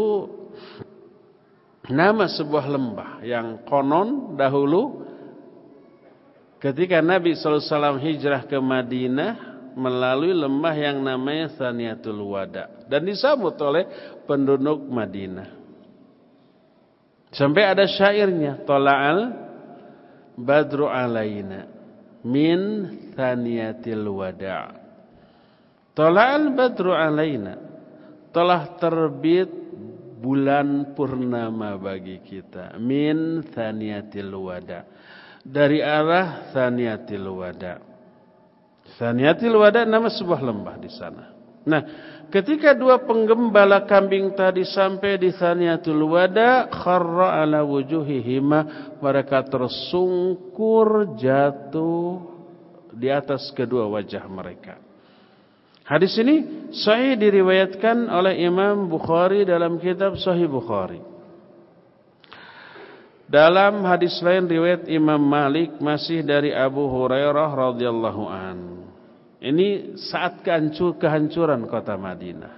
nama sebuah lembah yang konon dahulu ketika Nabi sallallahu alaihi wasallam hijrah ke Madinah melalui lembah yang namanya Thaniyatul Wada dan disambut oleh penduduk Madinah. Sampai ada syairnya, Tola'al Badru alaina min Thaniyatil Wada. Tola'al Badru alaina, telah terbit bulan purnama bagi kita min Thaniyatil Wada, dari arah Thaniyatil Wada. Thaniyatil Wada nama sebuah lembah di sana. Nah, ketika dua penggembala kambing tadi sampai di Thaniyatul Wada, kharra ala wujuhihima, mereka tersungkur jatuh di atas kedua wajah mereka. Hadis ini sahih diriwayatkan oleh Imam Bukhari dalam kitab Sahih Bukhari. Dalam hadis lain riwayat Imam Malik masih dari Abu Hurairah radhiyallahu an. Ini saat kehancuran kota Madinah.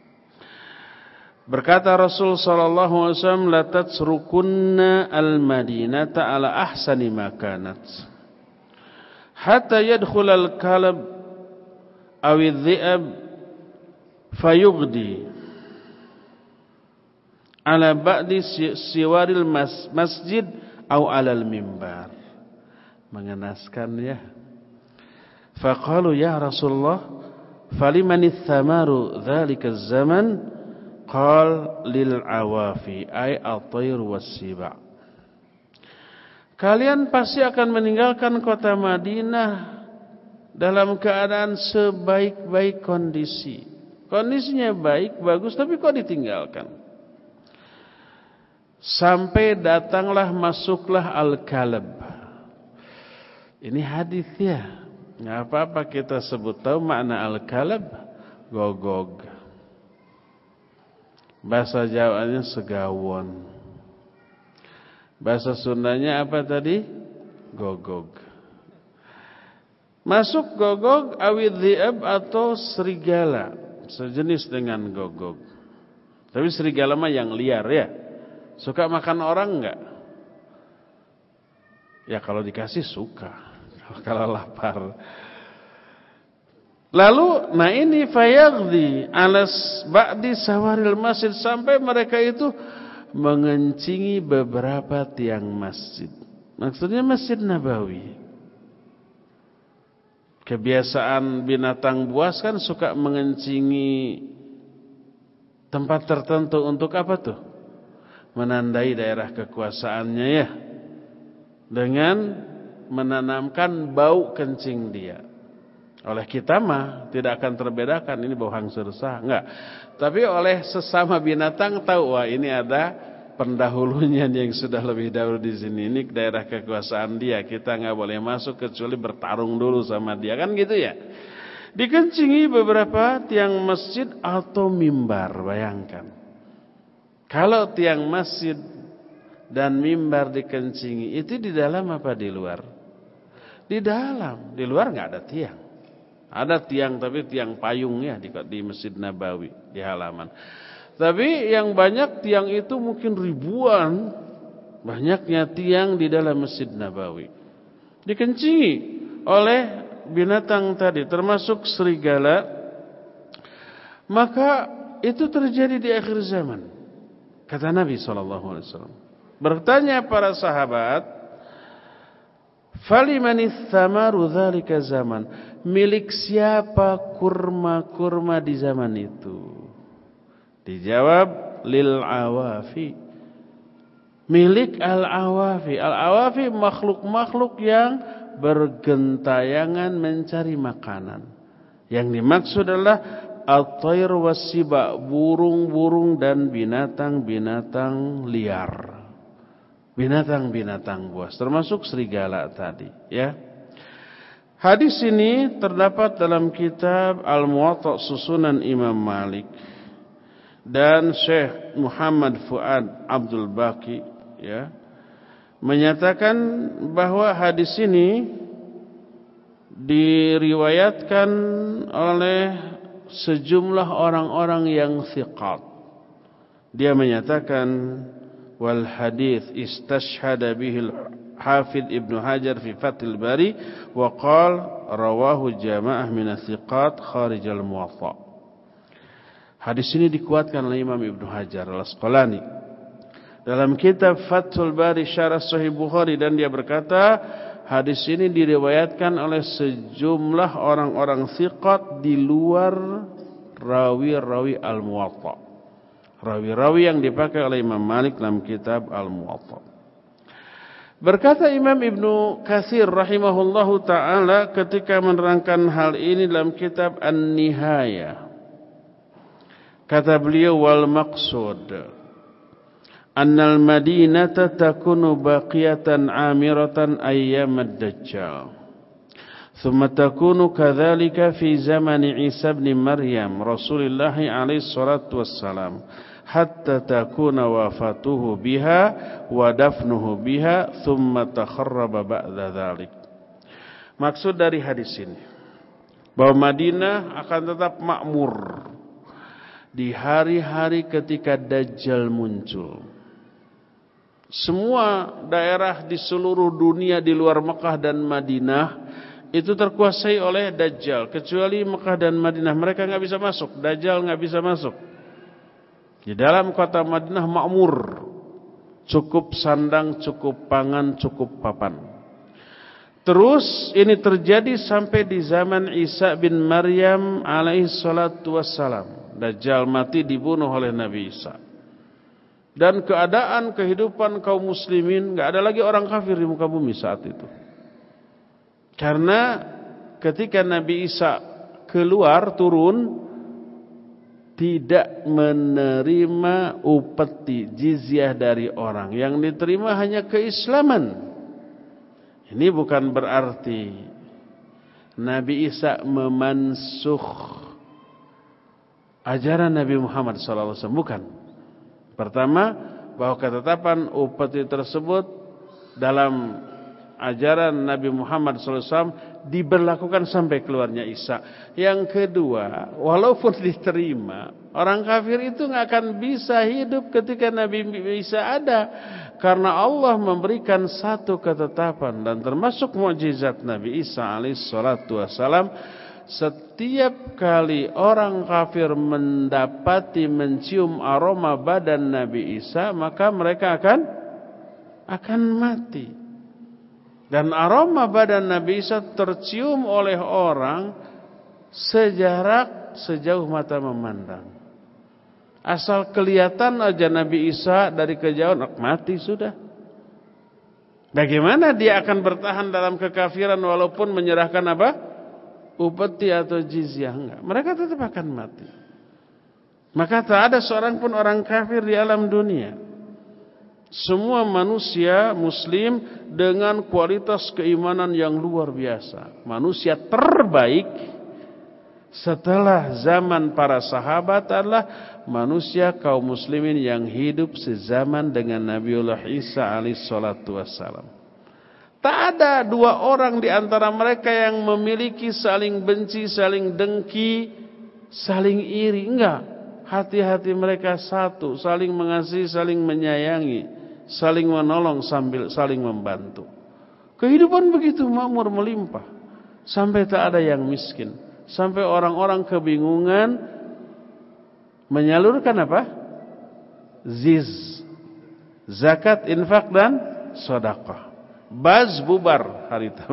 Berkata Rasul sallallahu alaihi wasallam, la tatsrukunna al-Madinata ala ahsani ma kanat hatta yadkhul al-kalb awid dhi'ab fayughdi ala ba'di siwaril masjid aw alal mimbar. Mengenaskan ya. Faqalu ya Rasulullah falimanith thamaru dhalika zaman? Qal lil awafi ay at-tayr was-siba. Kalian pasti akan meninggalkan kota Madinah dalam keadaan sebaik-baik kondisi. Kondisinya baik, bagus, tapi kok ditinggalkan? sampai datanglah masuklah al-kalb. Ini hadis ya. Nggak apa-apa kita sebut tahu makna al-kalb, gogog. Bahasa Jawanya segawon. Bahasa Sundanya apa tadi? Gogog. Masuk gogog awid dhi'ab atau serigala, sejenis dengan gogog. Tapi serigala mah yang liar ya. Suka makan orang enggak? Ya kalau dikasih suka. Kalau lapar. Lalu nah ini fayaghdhi alas ba'di sawaril masjid, sampai mereka itu mengencingi beberapa tiang masjid. Maksudnya Masjid Nabawi. Kebiasaan binatang buas kan suka mengencingi tempat tertentu untuk apa tuh? Menandai daerah kekuasaannya ya. Dengan menanamkan bau kencing dia. Oleh kita mah tidak akan terbedakan ini bau hangsur sah, enggak. Tapi oleh sesama binatang tahu, wah ini ada pendahulunya yang sudah lebih dahulu di sini. Ini daerah kekuasaan dia, kita nggak boleh masuk kecuali bertarung dulu sama dia, kan gitu ya. Dikencingi beberapa tiang masjid atau mimbar, bayangkan. Kalau tiang masjid dan mimbar dikencingi, itu di dalam apa di luar? Di dalam, di luar nggak ada tiang. Ada tiang tapi tiang payung ya di, di Masjid Nabawi di halaman. Tapi yang banyak tiang itu mungkin ribuan, banyaknya tiang di dalam Masjid Nabawi. Dikencingi oleh binatang tadi, termasuk serigala. Maka itu terjadi di akhir zaman. Kata Nabi shallallahu alaihi wasallam. Bertanya para sahabat, "Falimanis thamaru dzalika zaman?" Milik siapa kurma-kurma di zaman itu? Dijawab, lil awafi. Milik al-awafi. Al-awafi makhluk-makhluk yang bergentayangan mencari makanan. Yang dimaksud adalah at-tayr was-siba, burung-burung dan binatang-binatang liar. Binatang-binatang buas, termasuk serigala tadi, ya. Hadis ini terdapat dalam kitab Al-Muwatta' Susunan Imam Malik. Dan Syekh Muhammad Fuad Abdul Baqi ya menyatakan bahwa hadis ini diriwayatkan oleh sejumlah orang-orang yang thiqat. Dia menyatakan wal hadits istashhada bihil Hafidh Ibnu Hajar fi Fathul Bari wa qala rawahu jamaah min thiqat kharij al-Muwatta'. Hadis ini dikuatkan oleh Imam Ibnu Hajar Al-Asqalani dalam kitab Fathul Bari Syarah Sahih Bukhari, dan dia berkata hadis ini diriwayatkan oleh sejumlah orang-orang thiqat di luar rawi-rawi Al-Muwatta'. Rawi-rawi yang dipakai oleh Imam Malik dalam kitab Al-Muwatta'. Berkata Imam Ibnu Katsir rahimahullahu ta'ala ketika menerangkan hal ini dalam kitab An-Nihayah. Kata beliau, wal maqsud annal madinata takunu baqiyatan amiratan ayyamad dajjal. Thumma takunu kadzalika fi zamani Isa ibn Maryam Rasulullah alaihi salatu wassalam hatta takuna wafatuhu biha wa dafnuhu biha thumma takharraba ba'da dzalik. Maksud dari hadis ini bahwa Madinah akan tetap makmur di hari-hari ketika Dajjal muncul. Semua daerah di seluruh dunia di luar Mekah dan Madinah itu terkuasai oleh Dajjal, kecuali Mekah dan Madinah. Mereka nggak bisa masuk, Dajjal nggak bisa masuk. Di dalam kota Madinah makmur, cukup sandang, cukup pangan, cukup papan. Terus ini terjadi sampai di zaman Isa bin Maryam alaihi salatu wassalam. Dajjal mati dibunuh oleh Nabi Isa. Dan keadaan kehidupan kaum muslimin, enggak ada lagi orang kafir di muka bumi saat itu. Karena ketika Nabi Isa keluar turun, tidak menerima upeti jizyah dari orang. Yang diterima hanya keislaman. Ini bukan berarti Nabi Isa memansuh ajaran Nabi Muhammad sallallahu alaihi wasallam. Bukan. Pertama, bahwa ketetapan upeti tersebut dalam ajaran Nabi Muhammad sallallahu alaihi wasallam diberlakukan sampai keluarnya Isa. Yang kedua, walaupun diterima, orang kafir itu nggak akan bisa hidup ketika Nabi Isa ada, karena Allah memberikan satu ketetapan dan termasuk mukjizat Nabi Isa alaihissalatu wassalam. Setiap kali orang kafir mendapati mencium aroma badan Nabi Isa, maka mereka akan akan mati. Dan aroma badan Nabi Isa tercium oleh orang sejarak sejauh mata memandang. Asal kelihatan aja Nabi Isa dari kejauhan, mati sudah. Bagaimana dia akan bertahan dalam kekafiran walaupun menyerahkan apa? Upeti atau jizyah? Enggak. Mereka tetap akan mati. Maka tak ada seorang pun orang kafir di alam dunia. Semua manusia muslim dengan kualitas keimanan yang luar biasa. Manusia terbaik setelah zaman para sahabat adalah manusia kaum muslimin yang hidup sezaman dengan Nabiullah Isa alaihissalatu wassalam. Tak ada dua orang di antara mereka yang memiliki saling benci, saling dengki, saling iri. Enggak. Hati-hati mereka satu, saling mengasihi, saling menyayangi, saling menolong sambil saling membantu. Kehidupan begitu makmur melimpah. Sampai tak ada yang miskin. Sampai orang-orang kebingungan menyalurkan apa? Ziz. Zakat, infak dan sedekah. Baz bubar hari itu.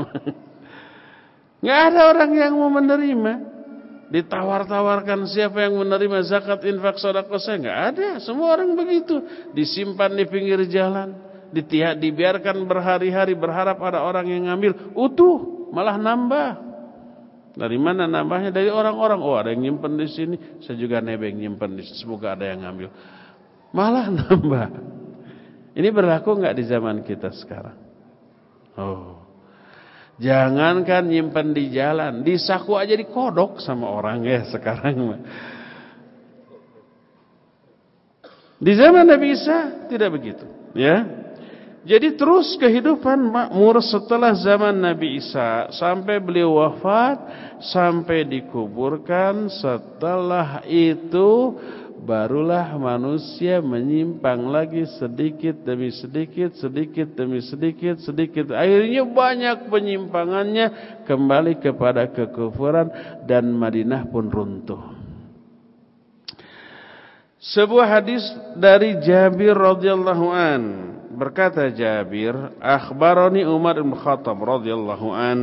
Nggak ada orang yang mau menerima. Ditawar-tawarkan siapa yang menerima zakat, infak, sedekah, saya nggak ada. Semua orang begitu, disimpan di pinggir jalan, ditiak, dibiarkan berhari-hari berharap ada orang yang ngambil, utuh, malah nambah. Dari mana nambahnya? Dari orang-orang. Oh, ada yang nyimpen di sini, saya juga nebeng nyimpen di sini, semoga ada yang ngambil. Malah nambah. Ini berlaku nggak di zaman kita sekarang? Oh. Jangankan nyimpen di jalan, di saku aja dikodok sama orang ya sekarang. Di zaman Nabi Isa tidak begitu, ya. Jadi terus kehidupan makmur setelah zaman Nabi Isa sampai beliau wafat, sampai dikuburkan. Setelah itu barulah manusia menyimpang lagi sedikit demi sedikit, sedikit demi sedikit, sedikit. Akhirnya banyak penyimpangannya, kembali kepada kekufuran dan Madinah pun runtuh. Sebuah hadis dari Jabir radhiyallahu an, berkata Jabir, akhbarani Umar bin Khattab radhiyallahu an,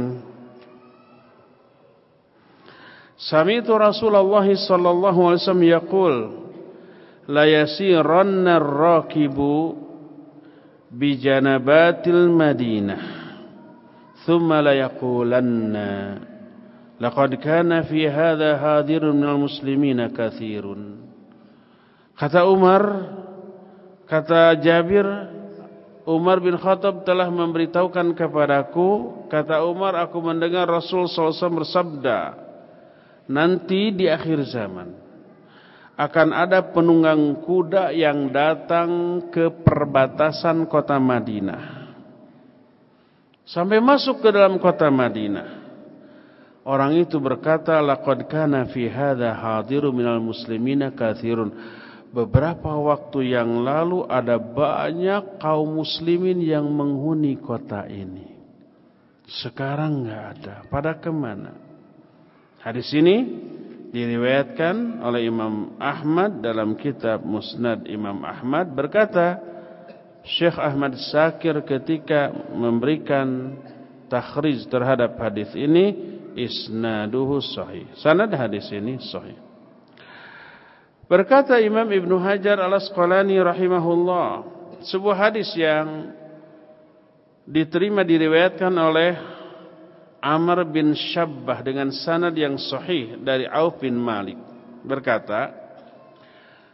sami'tu Rasulullah sallallahu alaihi wasallam yaqul, la yasiranna ar-rakibu bi janabatil Madinah thumma la yaqulanna laqad kana fi hadha hadirun minal muslimina katsirun. Kata Umar, kata Jabir, Umar bin Khattab telah memberitahukan kepadaku, kata Umar, aku mendengar Rasul sallallahu alaihi wasallam bersabda, nanti di akhir zaman akan ada penunggang kuda yang datang ke perbatasan kota Madinah. Sampai masuk ke dalam kota Madinah. Orang itu berkata, laqad kana fi hadza hadirun minal muslimina katsirun. Beberapa waktu yang lalu ada banyak kaum muslimin yang menghuni kota ini. Sekarang enggak ada. Pada kemana? Hadis ini diriwayatkan oleh Imam Ahmad dalam kitab Musnad Imam Ahmad. Berkata Syekh Ahmad Syakir ketika memberikan takhrij terhadap hadis ini, isnaduhu sahih. Sanad hadis ini sahih. Berkata Imam Ibnu Hajar Al-Asqalani rahimahullah, sebuah hadis yang diterima diriwayatkan oleh Amr bin Syabbah dengan sanad yang sahih dari Auf bin Malik, berkata,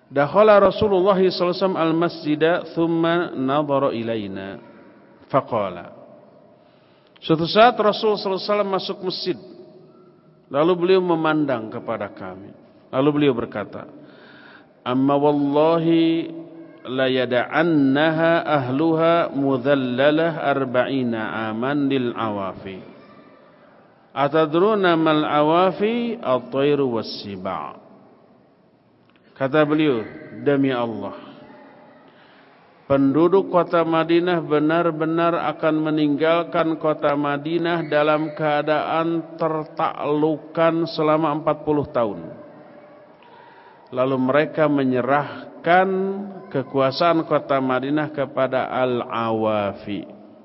dakhala Rasulullah sallallahu alaihi wasallam al-masjida thumma nadhara ilaina faqala. Suatu saat Rasul sallallahu alaihi wasallam masuk masjid, lalu beliau memandang kepada kami. Lalu beliau berkata, "Amma wallahi la yada'annaha ahluha mudhallalah arba'ina aman lil awafi. Atadruna mal awafi at-tayru was-siba'." Kata beliau, demi Allah, penduduk kota Madinah benar-benar akan meninggalkan kota Madinah dalam keadaan tertaklukkan selama empat puluh tahun. Lalu mereka menyerahkan kekuasaan kota Madinah kepada Al-Awafi.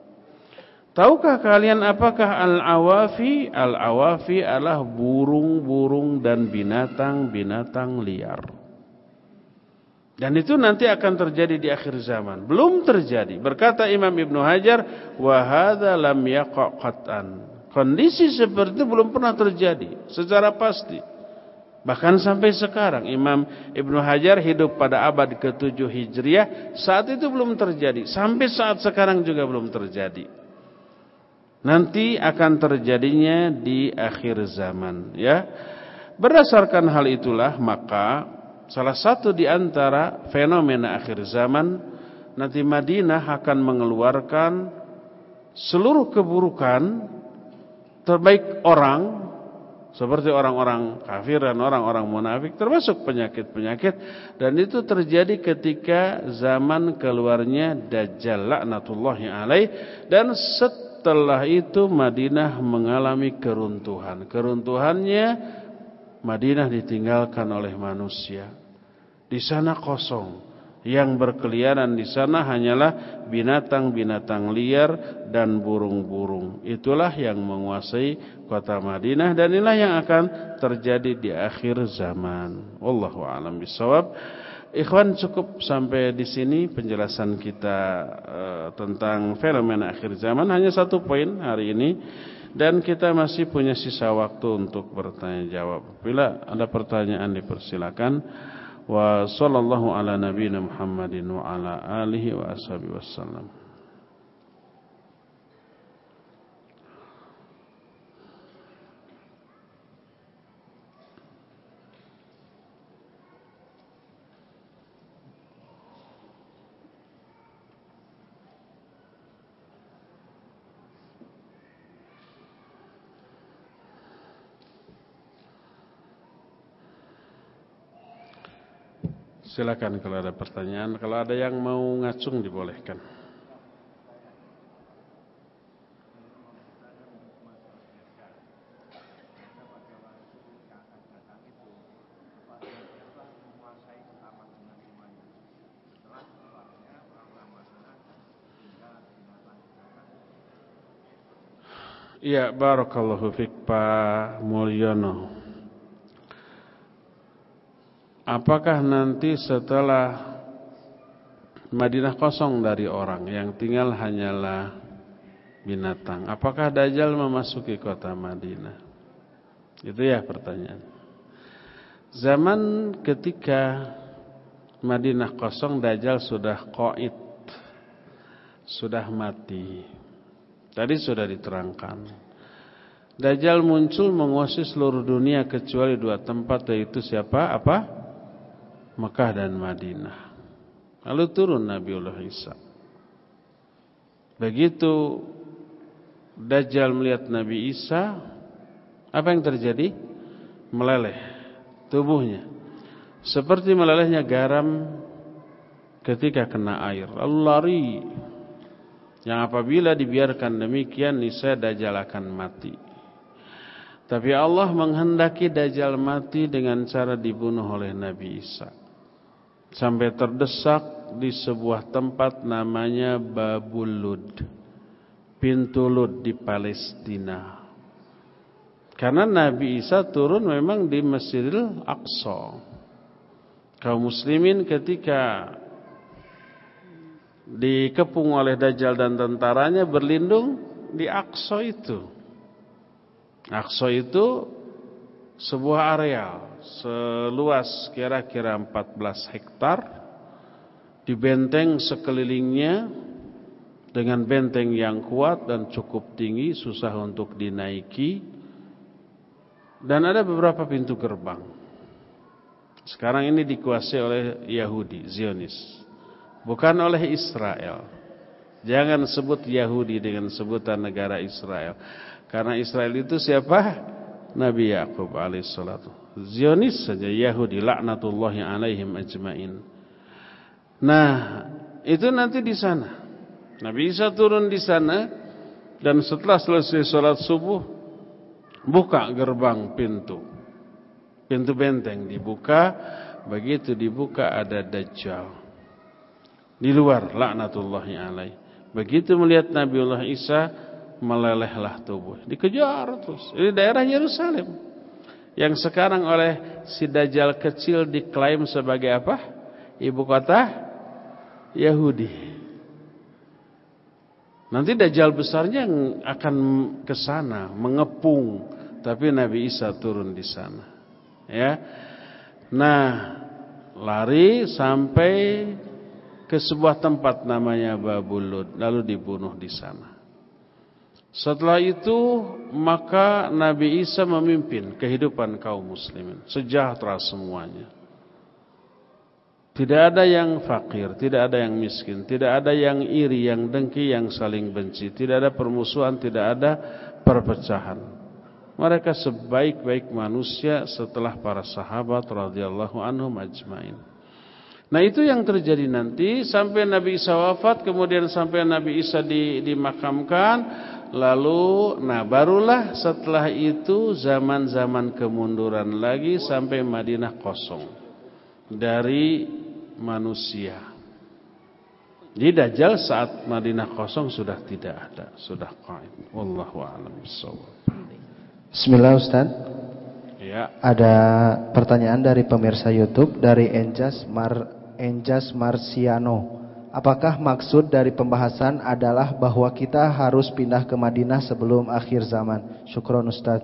Tahukah kalian apakah Al-Awafi? Al-Awafi adalah burung-burung dan binatang-binatang liar. Dan itu nanti akan terjadi di akhir zaman. Belum terjadi. Berkata Imam Ibnu Hajar, wa hadza lam yaqa' qat'an. Kondisi seperti itu belum pernah terjadi secara pasti. Bahkan sampai sekarang Imam Ibnu Hajar hidup pada abad ketujuh Hijriah, saat itu belum terjadi. Sampai saat sekarang juga belum terjadi. Nanti akan terjadinya di akhir zaman, ya. Berdasarkan hal itulah maka salah satu di antara fenomena akhir zaman, nanti Madinah akan mengeluarkan seluruh keburukan terbaik orang, seperti orang-orang kafir dan orang-orang munafik, termasuk penyakit-penyakit. Dan itu terjadi ketika zaman keluarnya Dajjal laknatullahi alaih. Dan setelah itu Madinah mengalami keruntuhan. Keruntuhannya Madinah ditinggalkan oleh manusia. Di sana kosong. Yang berkeliaran di sana hanyalah binatang-binatang liar dan burung-burung. Itulah yang menguasai kota Madinah dan inilah yang akan terjadi di akhir zaman. Wallahu a'lam bishawab. Ikhwan, cukup sampai di sini penjelasan kita uh, tentang fenomena akhir zaman. Hanya satu poin hari ini dan kita masih punya sisa waktu untuk bertanya jawab. Bila ada pertanyaan dipersilakan. Wa sallallahu ala nabiyina Muhammadin wa ala alihi wa ashabihi wasallam. Silakan kalau ada pertanyaan. Kalau ada yang mau ngacung dibolehkan. Iya, barakallahu fiik Pak Mulyono. Apakah nanti setelah Madinah kosong dari orang, yang tinggal hanyalah binatang, apakah Dajjal memasuki kota Madinah? Itu ya pertanyaan. Zaman ketika Madinah kosong, Dajjal sudah qaid, sudah mati. Tadi sudah diterangkan. Dajjal muncul menguasai seluruh dunia kecuali dua tempat, yaitu siapa? Apa? Mekah dan Madinah. Lalu turun Nabiullah Isa. Begitu Dajjal melihat Nabi Isa, apa yang terjadi? Meleleh tubuhnya, seperti melelehnya garam ketika kena air. Lalu lari. Yang apabila dibiarkan demikian, niscaya Dajjal akan mati. Tapi Allah menghendaki Dajjal mati dengan cara dibunuh oleh Nabi Isa. Sampai terdesak di sebuah tempat namanya Babul Lud, pintu Lud di Palestina. Karena Nabi Isa turun memang di Masjidil Aqsa. Kaum muslimin ketika dikepung oleh Dajjal dan tentaranya berlindung di Aqsa itu. Aqsa itu sebuah areal seluas kira-kira empat belas hektar, di benteng sekelilingnya dengan benteng yang kuat dan cukup tinggi, susah untuk dinaiki, dan ada beberapa pintu gerbang. Sekarang ini dikuasai oleh Yahudi, Zionis, bukan oleh Israel. Jangan sebut Yahudi dengan sebutan negara Israel, karena Israel itu siapa? Nabi Yakub alaihissalatu. Zionis saja Yahudi, laknatullahi alaihim ajmain. Nah, itu nanti di sana Nabi Isa turun di sana, dan setelah selesai sholat subuh buka gerbang pintu, pintu benteng dibuka. Begitu dibuka ada Dajjal di luar, laknatullahi alaih. Begitu melihat Nabiullah Isa, melelehlah tubuh, dikejar terus. Ini daerah Yerusalem yang sekarang oleh si Dajjal kecil diklaim sebagai apa? Ibu kota Yahudi. Nanti Dajjal besarnya yang akan ke sana, mengepung, tapi Nabi Isa turun di sana. Ya. Nah, lari sampai ke sebuah tempat namanya Babul Lud, lalu dibunuh di sana. Setelah itu maka Nabi Isa memimpin kehidupan kaum muslimin, sejahtera semuanya. Tidak ada yang fakir, tidak ada yang miskin, tidak ada yang iri, yang dengki, yang saling benci, tidak ada permusuhan, tidak ada perpecahan. Mereka sebaik-baik manusia setelah para sahabat radhiyallahu anhum ajmain. Nah, itu yang terjadi nanti sampai Nabi Isa wafat, kemudian sampai Nabi Isa di, dimakamkan, lalu nah barulah setelah itu zaman-zaman kemunduran lagi sampai Madinah kosong dari manusia. Di Dajjal saat Madinah kosong sudah tidak ada, sudah qaim. Wallahu a'lam bishawab.
Bismillah Ustaz.
Ya.
Ada pertanyaan dari pemirsa YouTube dari Enjas Mar Enjas Marsiano. Apakah maksud dari pembahasan adalah bahwa kita harus pindah ke Madinah sebelum akhir zaman? Syukron Ustaz.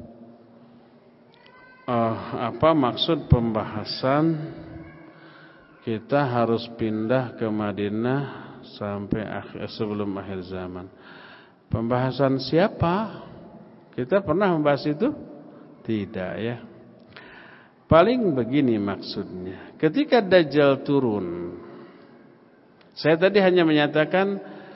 Uh, apa maksud pembahasan kita harus pindah ke Madinah sampai akhir, sebelum akhir zaman? Pembahasan siapa? Kita pernah membahas itu? Tidak ya. Paling begini maksudnya. Ketika Dajjal turun, saya tadi hanya menyatakan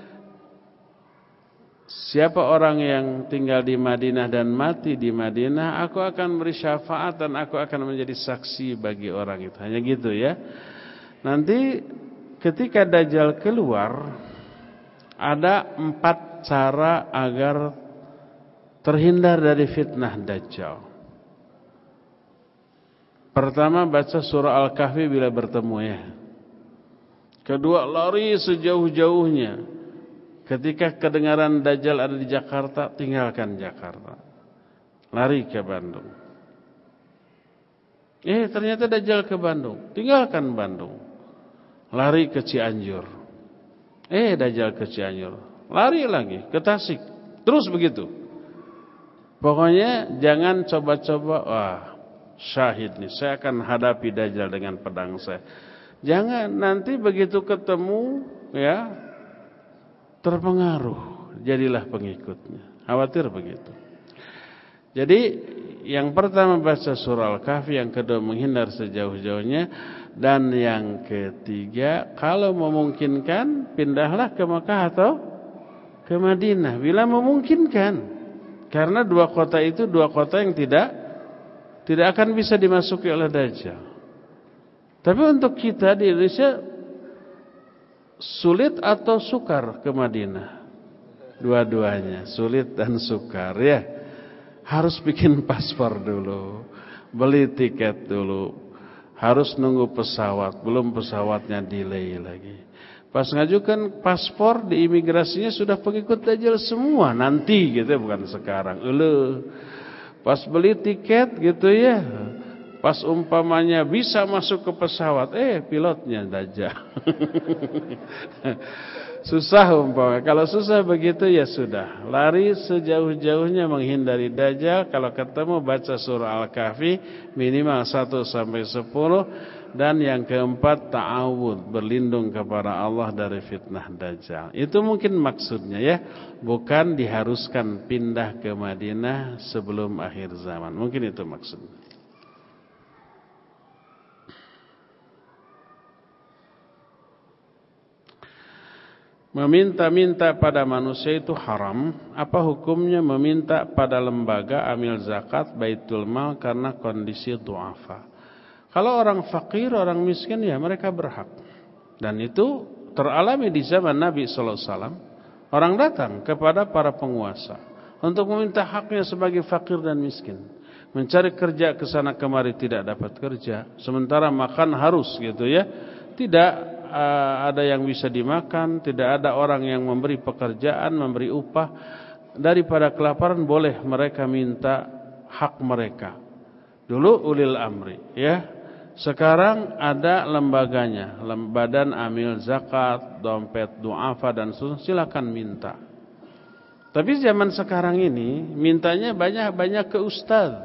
siapa orang yang tinggal di Madinah dan mati di Madinah, aku akan beri syafaat dan aku akan menjadi saksi bagi orang itu. Hanya gitu ya. Nanti ketika Dajjal keluar, ada empat cara agar terhindar dari fitnah Dajjal. Pertama, baca surah Al-Kahfi bila bertemu ya. Kedua, lari sejauh-jauhnya. Ketika kedengaran Dajjal ada di Jakarta, tinggalkan Jakarta, lari ke Bandung. Eh ternyata Dajjal ke Bandung, tinggalkan Bandung, lari ke Cianjur. Eh Dajjal ke Cianjur, lari lagi ke Tasik. Terus begitu. Pokoknya jangan coba-coba, wah syahid nih, saya akan hadapi Dajjal dengan pedang saya. Jangan, nanti begitu ketemu ya terpengaruh, jadilah pengikutnya. Khawatir begitu. Jadi yang pertama baca surah Al-Kahfi, yang kedua menghindar sejauh-jauhnya, dan yang ketiga kalau memungkinkan pindahlah ke Makkah atau ke Madinah bila memungkinkan. Karena dua kota itu dua kota yang tidak tidak akan bisa dimasuki oleh Dajjal. Tapi untuk kita di Indonesia sulit atau sukar ke Madinah? Dua-duanya, sulit dan sukar ya. Harus bikin paspor dulu, beli tiket dulu, harus nunggu pesawat, belum pesawatnya delay lagi. Pas ngajukan paspor di imigrasinya sudah pengikut Dajjal semua nanti gitu, bukan sekarang. Ulu. Pas beli tiket gitu ya, pas umpamanya bisa masuk ke pesawat, eh pilotnya Dajjal. Susah umpama. Kalau susah begitu ya sudah. Lari sejauh-jauhnya menghindari Dajjal. Kalau ketemu baca surah Al-Kahfi minimal satu sampai sepuluh. Dan yang keempat ta'awud, berlindung kepada Allah dari fitnah Dajjal. Itu mungkin maksudnya ya. Bukan diharuskan pindah ke Madinah sebelum akhir zaman. Mungkin itu maksudnya. Meminta-minta pada manusia itu haram. Apa hukumnya meminta pada lembaga amil zakat Baitul Mal karena kondisi du'afa? Kalau orang fakir, orang miskin ya mereka berhak. Dan itu teralami di zaman Nabi sallallahu alaihi wasallam. Orang datang kepada para penguasa untuk meminta haknya sebagai fakir dan miskin. Mencari kerja ke sana kemari tidak dapat kerja. Sementara makan harus gitu ya. Tidak ada yang bisa dimakan, tidak ada orang yang memberi pekerjaan, memberi upah. Daripada kelaparan boleh mereka minta hak mereka. Dulu ulil amri ya. Sekarang ada lembaganya, Badan Amil Zakat, Dompet Du'afa dan seterusnya, silakan minta. Tapi zaman sekarang ini mintanya banyak-banyak ke ustaz.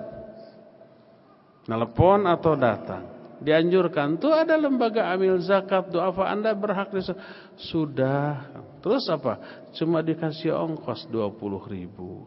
Telepon atau datang. Dianjurkan tuh ada lembaga amil zakat du'afa, Anda berhak di sudah. Terus apa? Cuma dikasih ongkos dua puluh ribu.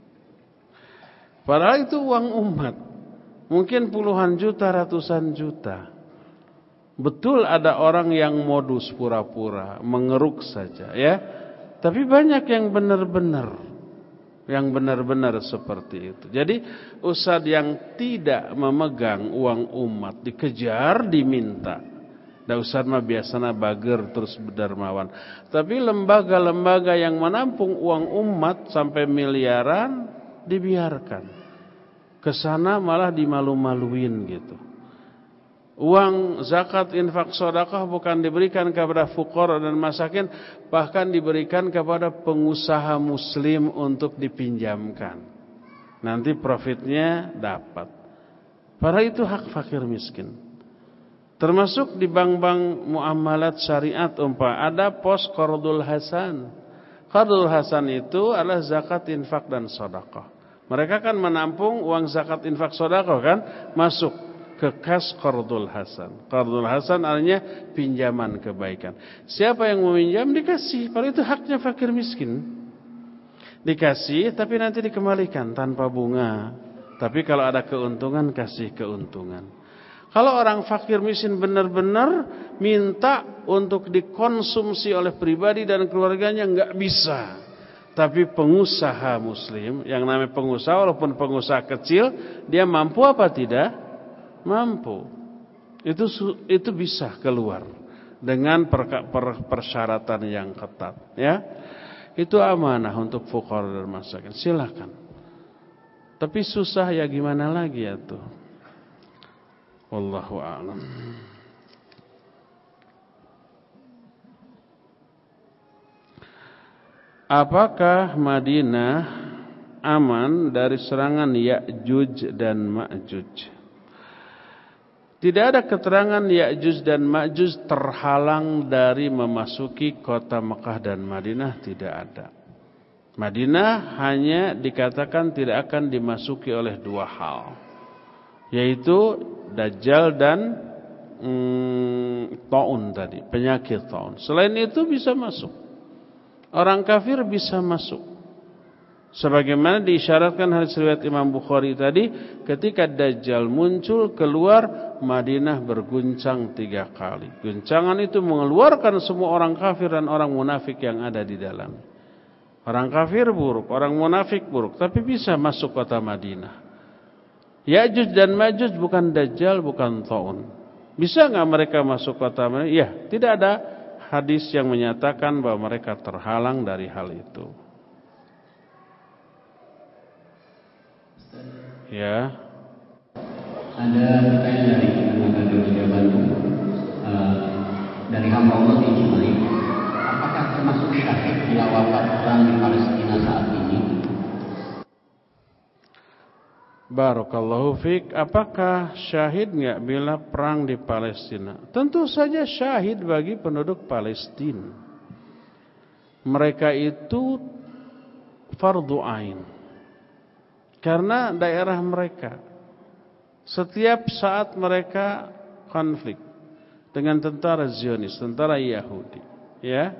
Padahal itu uang umat. Mungkin puluhan juta, ratusan juta. Betul ada orang yang modus pura-pura, mengeruk saja ya. Tapi banyak yang benar-benar yang benar-benar seperti itu. Jadi ustadz yang tidak memegang uang umat dikejar, diminta. Dan ustadz mah biasanya bager terus dermawan. Tapi lembaga-lembaga yang menampung uang umat sampai miliaran dibiarkan. Kesana malah dimalu-maluin gitu. Uang zakat, infak, sedekah bukan diberikan kepada fuqara dan masakin, bahkan diberikan kepada pengusaha muslim untuk dipinjamkan. Nanti profitnya dapat. Padahal itu hak fakir miskin. Termasuk di bank-bank muamalat syariat umpama ada pos qardul hasan. Qardul hasan itu adalah zakat, infak dan sedekah. Mereka kan menampung uang zakat, infak, sedekah kan masuk ke kas qardul hasan. Qardul hasan artinya pinjaman kebaikan. Siapa yang meminjam dikasih. Kalau itu haknya fakir miskin. Dikasih tapi nanti dikembalikan tanpa bunga. Tapi kalau ada keuntungan kasih keuntungan. Kalau orang fakir miskin benar-benar minta untuk dikonsumsi oleh pribadi dan keluarganya enggak bisa. Tapi pengusaha muslim, yang namanya pengusaha walaupun pengusaha kecil, dia mampu apa tidak? Mampu. Itu itu bisa keluar dengan per, per, persyaratan yang ketat ya. Itu amanah untuk fuqara dan masakin. Silakan. Tapi susah ya gimana lagi ya tuh. Wallahu a'lam. Apakah Madinah aman dari serangan Ya'juj dan Ma'juj? Tidak ada keterangan Ya'juj dan Ma'juj terhalang dari memasuki kota Mekah dan Madinah, tidak ada. Madinah hanya dikatakan tidak akan dimasuki oleh dua hal, yaitu Dajjal dan mm, Ta'un tadi, penyakit Ta'un. Selain itu bisa masuk. Orang kafir bisa masuk. Sebagaimana diisyaratkan hadis riwayat Imam Bukhari tadi, ketika Dajjal muncul keluar, Madinah berguncang tiga kali. Guncangan itu mengeluarkan semua orang kafir dan orang munafik yang ada di dalam. Orang kafir buruk, orang munafik buruk, tapi bisa masuk kota Madinah. Ya'juj dan Ma'juj bukan Dajjal, bukan Ta'un. Bisa nggak mereka masuk kota Madinah? Ya, tidak ada hadis yang menyatakan bahwa mereka terhalang dari hal itu. Ya.
Ada pertanyaan dari lembaga gereja Bandung uh, dari hamba Allah di Jumali. Apakah termasuk syahid bila wafat perang di Palestina saat ini?
Barakallahu fiik. Apakah syahid enggak bila perang di Palestina? Tentu saja syahid bagi penduduk Palestina. mereka itu fardhu ain. Karena daerah mereka, setiap saat mereka konflik dengan tentara Zionis, tentara Yahudi, ya,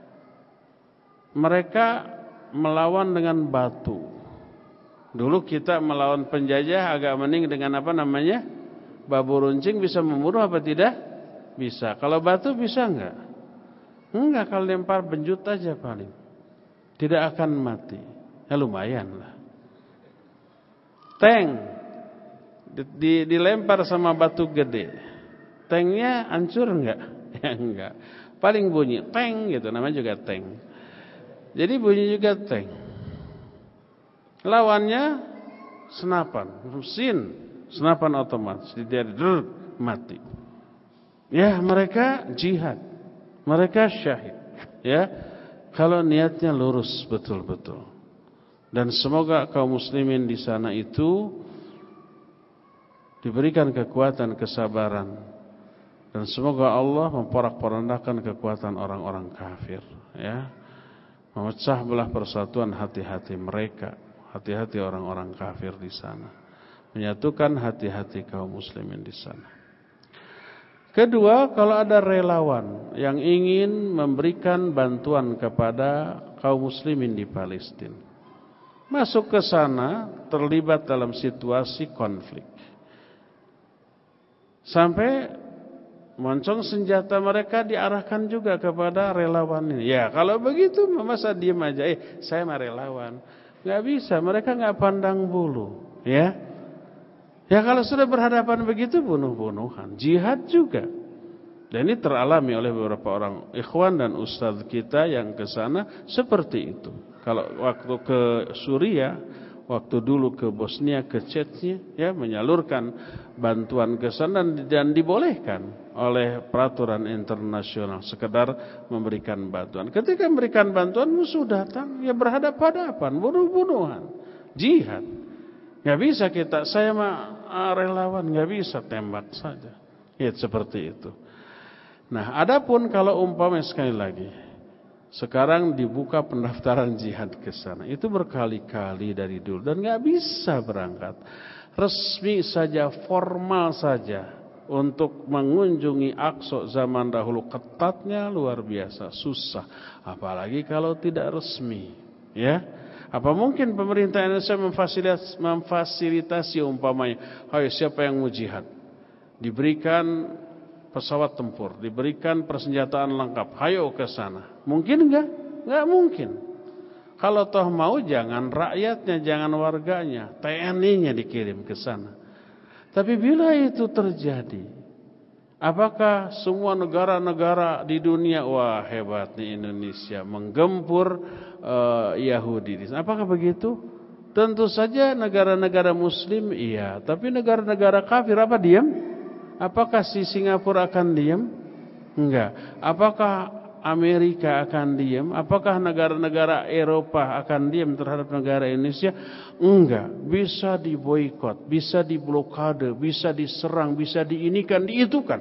mereka melawan dengan batu. Dulu kita melawan penjajah agak mending dengan apa namanya, babu runcing, bisa membunuh apa tidak? Bisa. Kalau batu bisa enggak? Enggak, kalau lempar benjut aja paling tidak akan mati. Ya lumayan lah. Tank di, dilempar sama batu gede, tanknya hancur enggak? Ya enggak. Paling bunyi tank gitu, namanya juga tank. Jadi bunyi juga tank. Lawannya senapan, mesin, senapan otomatis, dia mati. Ya mereka jihad, mereka syahid. Ya kalau niatnya lurus betul-betul. Dan semoga kaum muslimin di sana itu diberikan kekuatan, kesabaran, dan semoga Allah memporak-porandakan kekuatan orang-orang kafir, ya, memecah belah persatuan hati-hati mereka, hati-hati orang-orang kafir di sana, menyatukan hati-hati kaum muslimin di sana. Kedua, kalau ada relawan yang ingin memberikan bantuan kepada kaum muslimin di Palestina, masuk ke sana, terlibat dalam situasi konflik, sampai moncong senjata mereka diarahkan juga kepada relawan ini. Ya kalau begitu masa diem aja, eh saya mah relawan. Gak bisa, mereka gak pandang bulu. Ya, ya kalau sudah berhadapan begitu, bunuh-bunuhan, jihad juga. Dan ini teralami oleh beberapa orang ikhwan dan ustadz kita yang ke sana seperti itu. Kalau waktu ke Suriah, waktu dulu ke Bosnia, ke Chechnya, ya, menyalurkan bantuan ke sana dan, dan dibolehkan oleh peraturan internasional sekedar memberikan bantuan. Ketika memberikan bantuan, musuh datang, ya berhadapan-hadapan, bunuh-bunuhan, jihad. Gak bisa kita, saya mah relawan, gak bisa, tembak saja. Ya seperti itu. Nah, adapun kalau umpamanya sekali lagi, sekarang dibuka pendaftaran jihad ke sana, itu berkali-kali dari dulu dan nggak bisa berangkat. Resmi saja, formal saja untuk mengunjungi Aqsa zaman dahulu ketatnya luar biasa, susah. Apalagi kalau tidak resmi, ya. Apa mungkin pemerintah Indonesia memfasilitasi, memfasilitasi umpamanya, ayo siapa yang mau jihad, diberikan pesawat tempur, diberikan persenjataan lengkap, hayo ke sana. Mungkin enggak? Enggak mungkin. Kalau toh mau, jangan rakyatnya, jangan warganya, T N I-nya dikirim ke sana. Tapi bila itu terjadi, apakah semua negara-negara di dunia, wah hebat nih Indonesia, menggempur uh, Yahudi di sana? Apakah begitu? Tentu saja negara-negara Muslim iya, tapi negara-negara kafir apa diam? Apakah si Singapura akan diam? Enggak. Apakah Amerika akan diam? Apakah negara-negara Eropa akan diam terhadap negara Indonesia? Enggak. Bisa diboikot, bisa diblokade, bisa diserang, bisa diinikan, diitukan.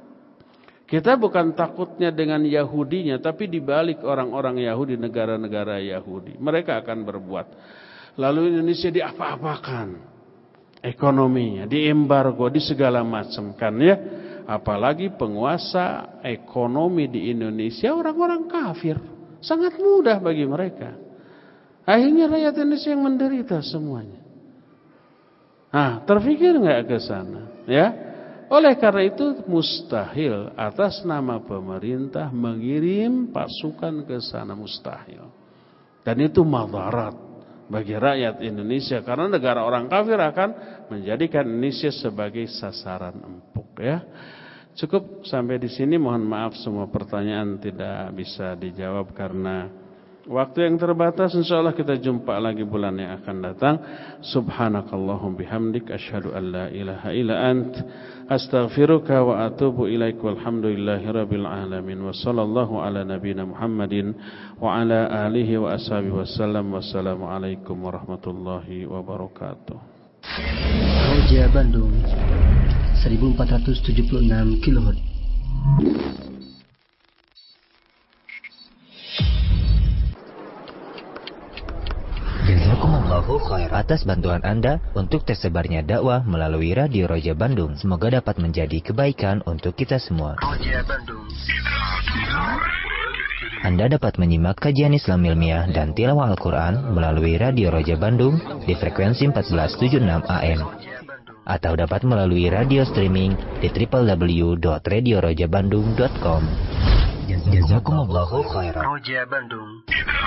Kita bukan takutnya dengan Yahudinya, tapi dibalik orang-orang Yahudi, negara-negara Yahudi, mereka akan berbuat. Lalu Indonesia diapa-apakan, ekonominya diembargo, di segala macam kan ya. Apalagi penguasa ekonomi di Indonesia orang-orang kafir, sangat mudah bagi mereka. Akhirnya rakyat Indonesia yang menderita semuanya. Nah, terpikir nggak ke sana? Ya, oleh karena itu mustahil atas nama pemerintah mengirim pasukan ke sana, mustahil. Dan itu madarat bagi rakyat Indonesia, karena negara orang kafir akan menjadikan Indonesia sebagai sasaran empuk, ya. Cukup sampai di sini. Mohon maaf semua pertanyaan tidak bisa dijawab karena waktu yang terbatas. Insyaallah kita jumpa lagi bulan yang akan datang. Subhanakallahum bihamdik asyhadu an la ilaha illa ant astaghfiruka wa atubu ilaik. Walhamdulillahirabbil alamin. Wa sallallahu ala nabiyyina Muhammadin wa ala alihi wa ashabihi wasallam. Wassalamu alaikum warahmatullahi wabarakatuh.
Roja Bandung seribu empat ratus tujuh puluh enam kilohertz.
Jazakumullahu khairan atas bantuan Anda untuk tersebarnya dakwah melalui Radio Roja Bandung. Semoga dapat menjadi kebaikan untuk kita semua. Roja Bandung. Anda dapat menyimak kajian Islam ilmiah dan tilawah Al-Quran melalui Radio Roja Bandung di frekuensi empat belas tujuh puluh enam A M. Atau dapat melalui radio streaming di w w w dot radio roja bandung dot com. Jazakumullahu khairan. Roja Bandung.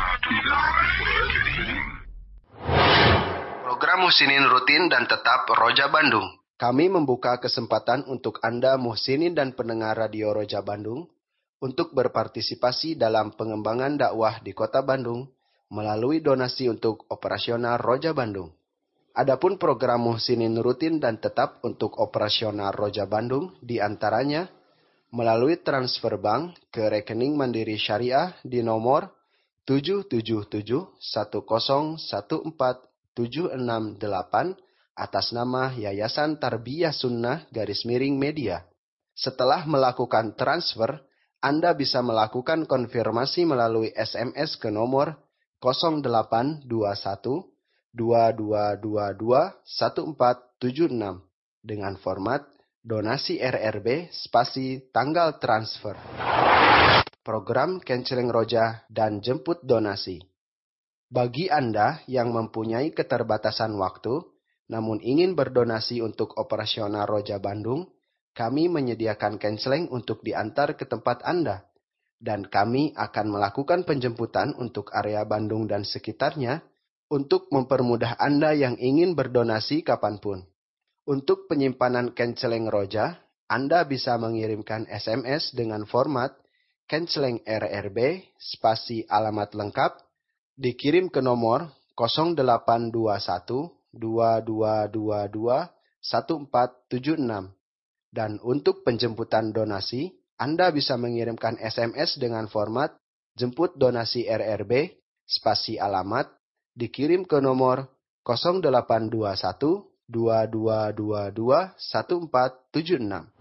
Program Muhsinin rutin dan tetap Roja Bandung. Kami membuka kesempatan untuk Anda muhsinin dan pendengar Radio Roja Bandung untuk berpartisipasi dalam pengembangan dakwah di Kota Bandung melalui donasi untuk operasional Roja Bandung. Adapun program muhsinin rutin dan tetap untuk operasional Roja Bandung diantaranya melalui transfer bank ke rekening Mandiri Syariah di nomor tujuh tujuh tujuh satu nol satu empat tujuh enam delapan atas nama Yayasan Tarbiyah Sunnah garis miring media. Setelah melakukan transfer, Anda bisa melakukan konfirmasi melalui S M S ke nomor nol delapan dua satu dua dua dua dua satu empat tujuh enam dengan format donasi R R B spasi tanggal transfer. Program Kenceleng Roja dan jemput donasi. Bagi Anda yang mempunyai keterbatasan waktu, namun ingin berdonasi untuk operasional Roja Bandung, kami menyediakan kenceleng untuk diantar ke tempat Anda. Dan kami akan melakukan penjemputan untuk area Bandung dan sekitarnya, untuk mempermudah Anda yang ingin berdonasi kapanpun. Untuk penyimpanan kenceleng Roja, Anda bisa mengirimkan S M S dengan format kenceleng R R B spasi alamat lengkap, dikirim ke nomor nol delapan dua satu dua dua dua dua satu empat tujuh enam. Dan untuk penjemputan donasi, Anda bisa mengirimkan S M S dengan format jemput donasi R R B spasi alamat, dikirim ke nomor nol delapan dua satu dua dua dua dua satu empat tujuh enam.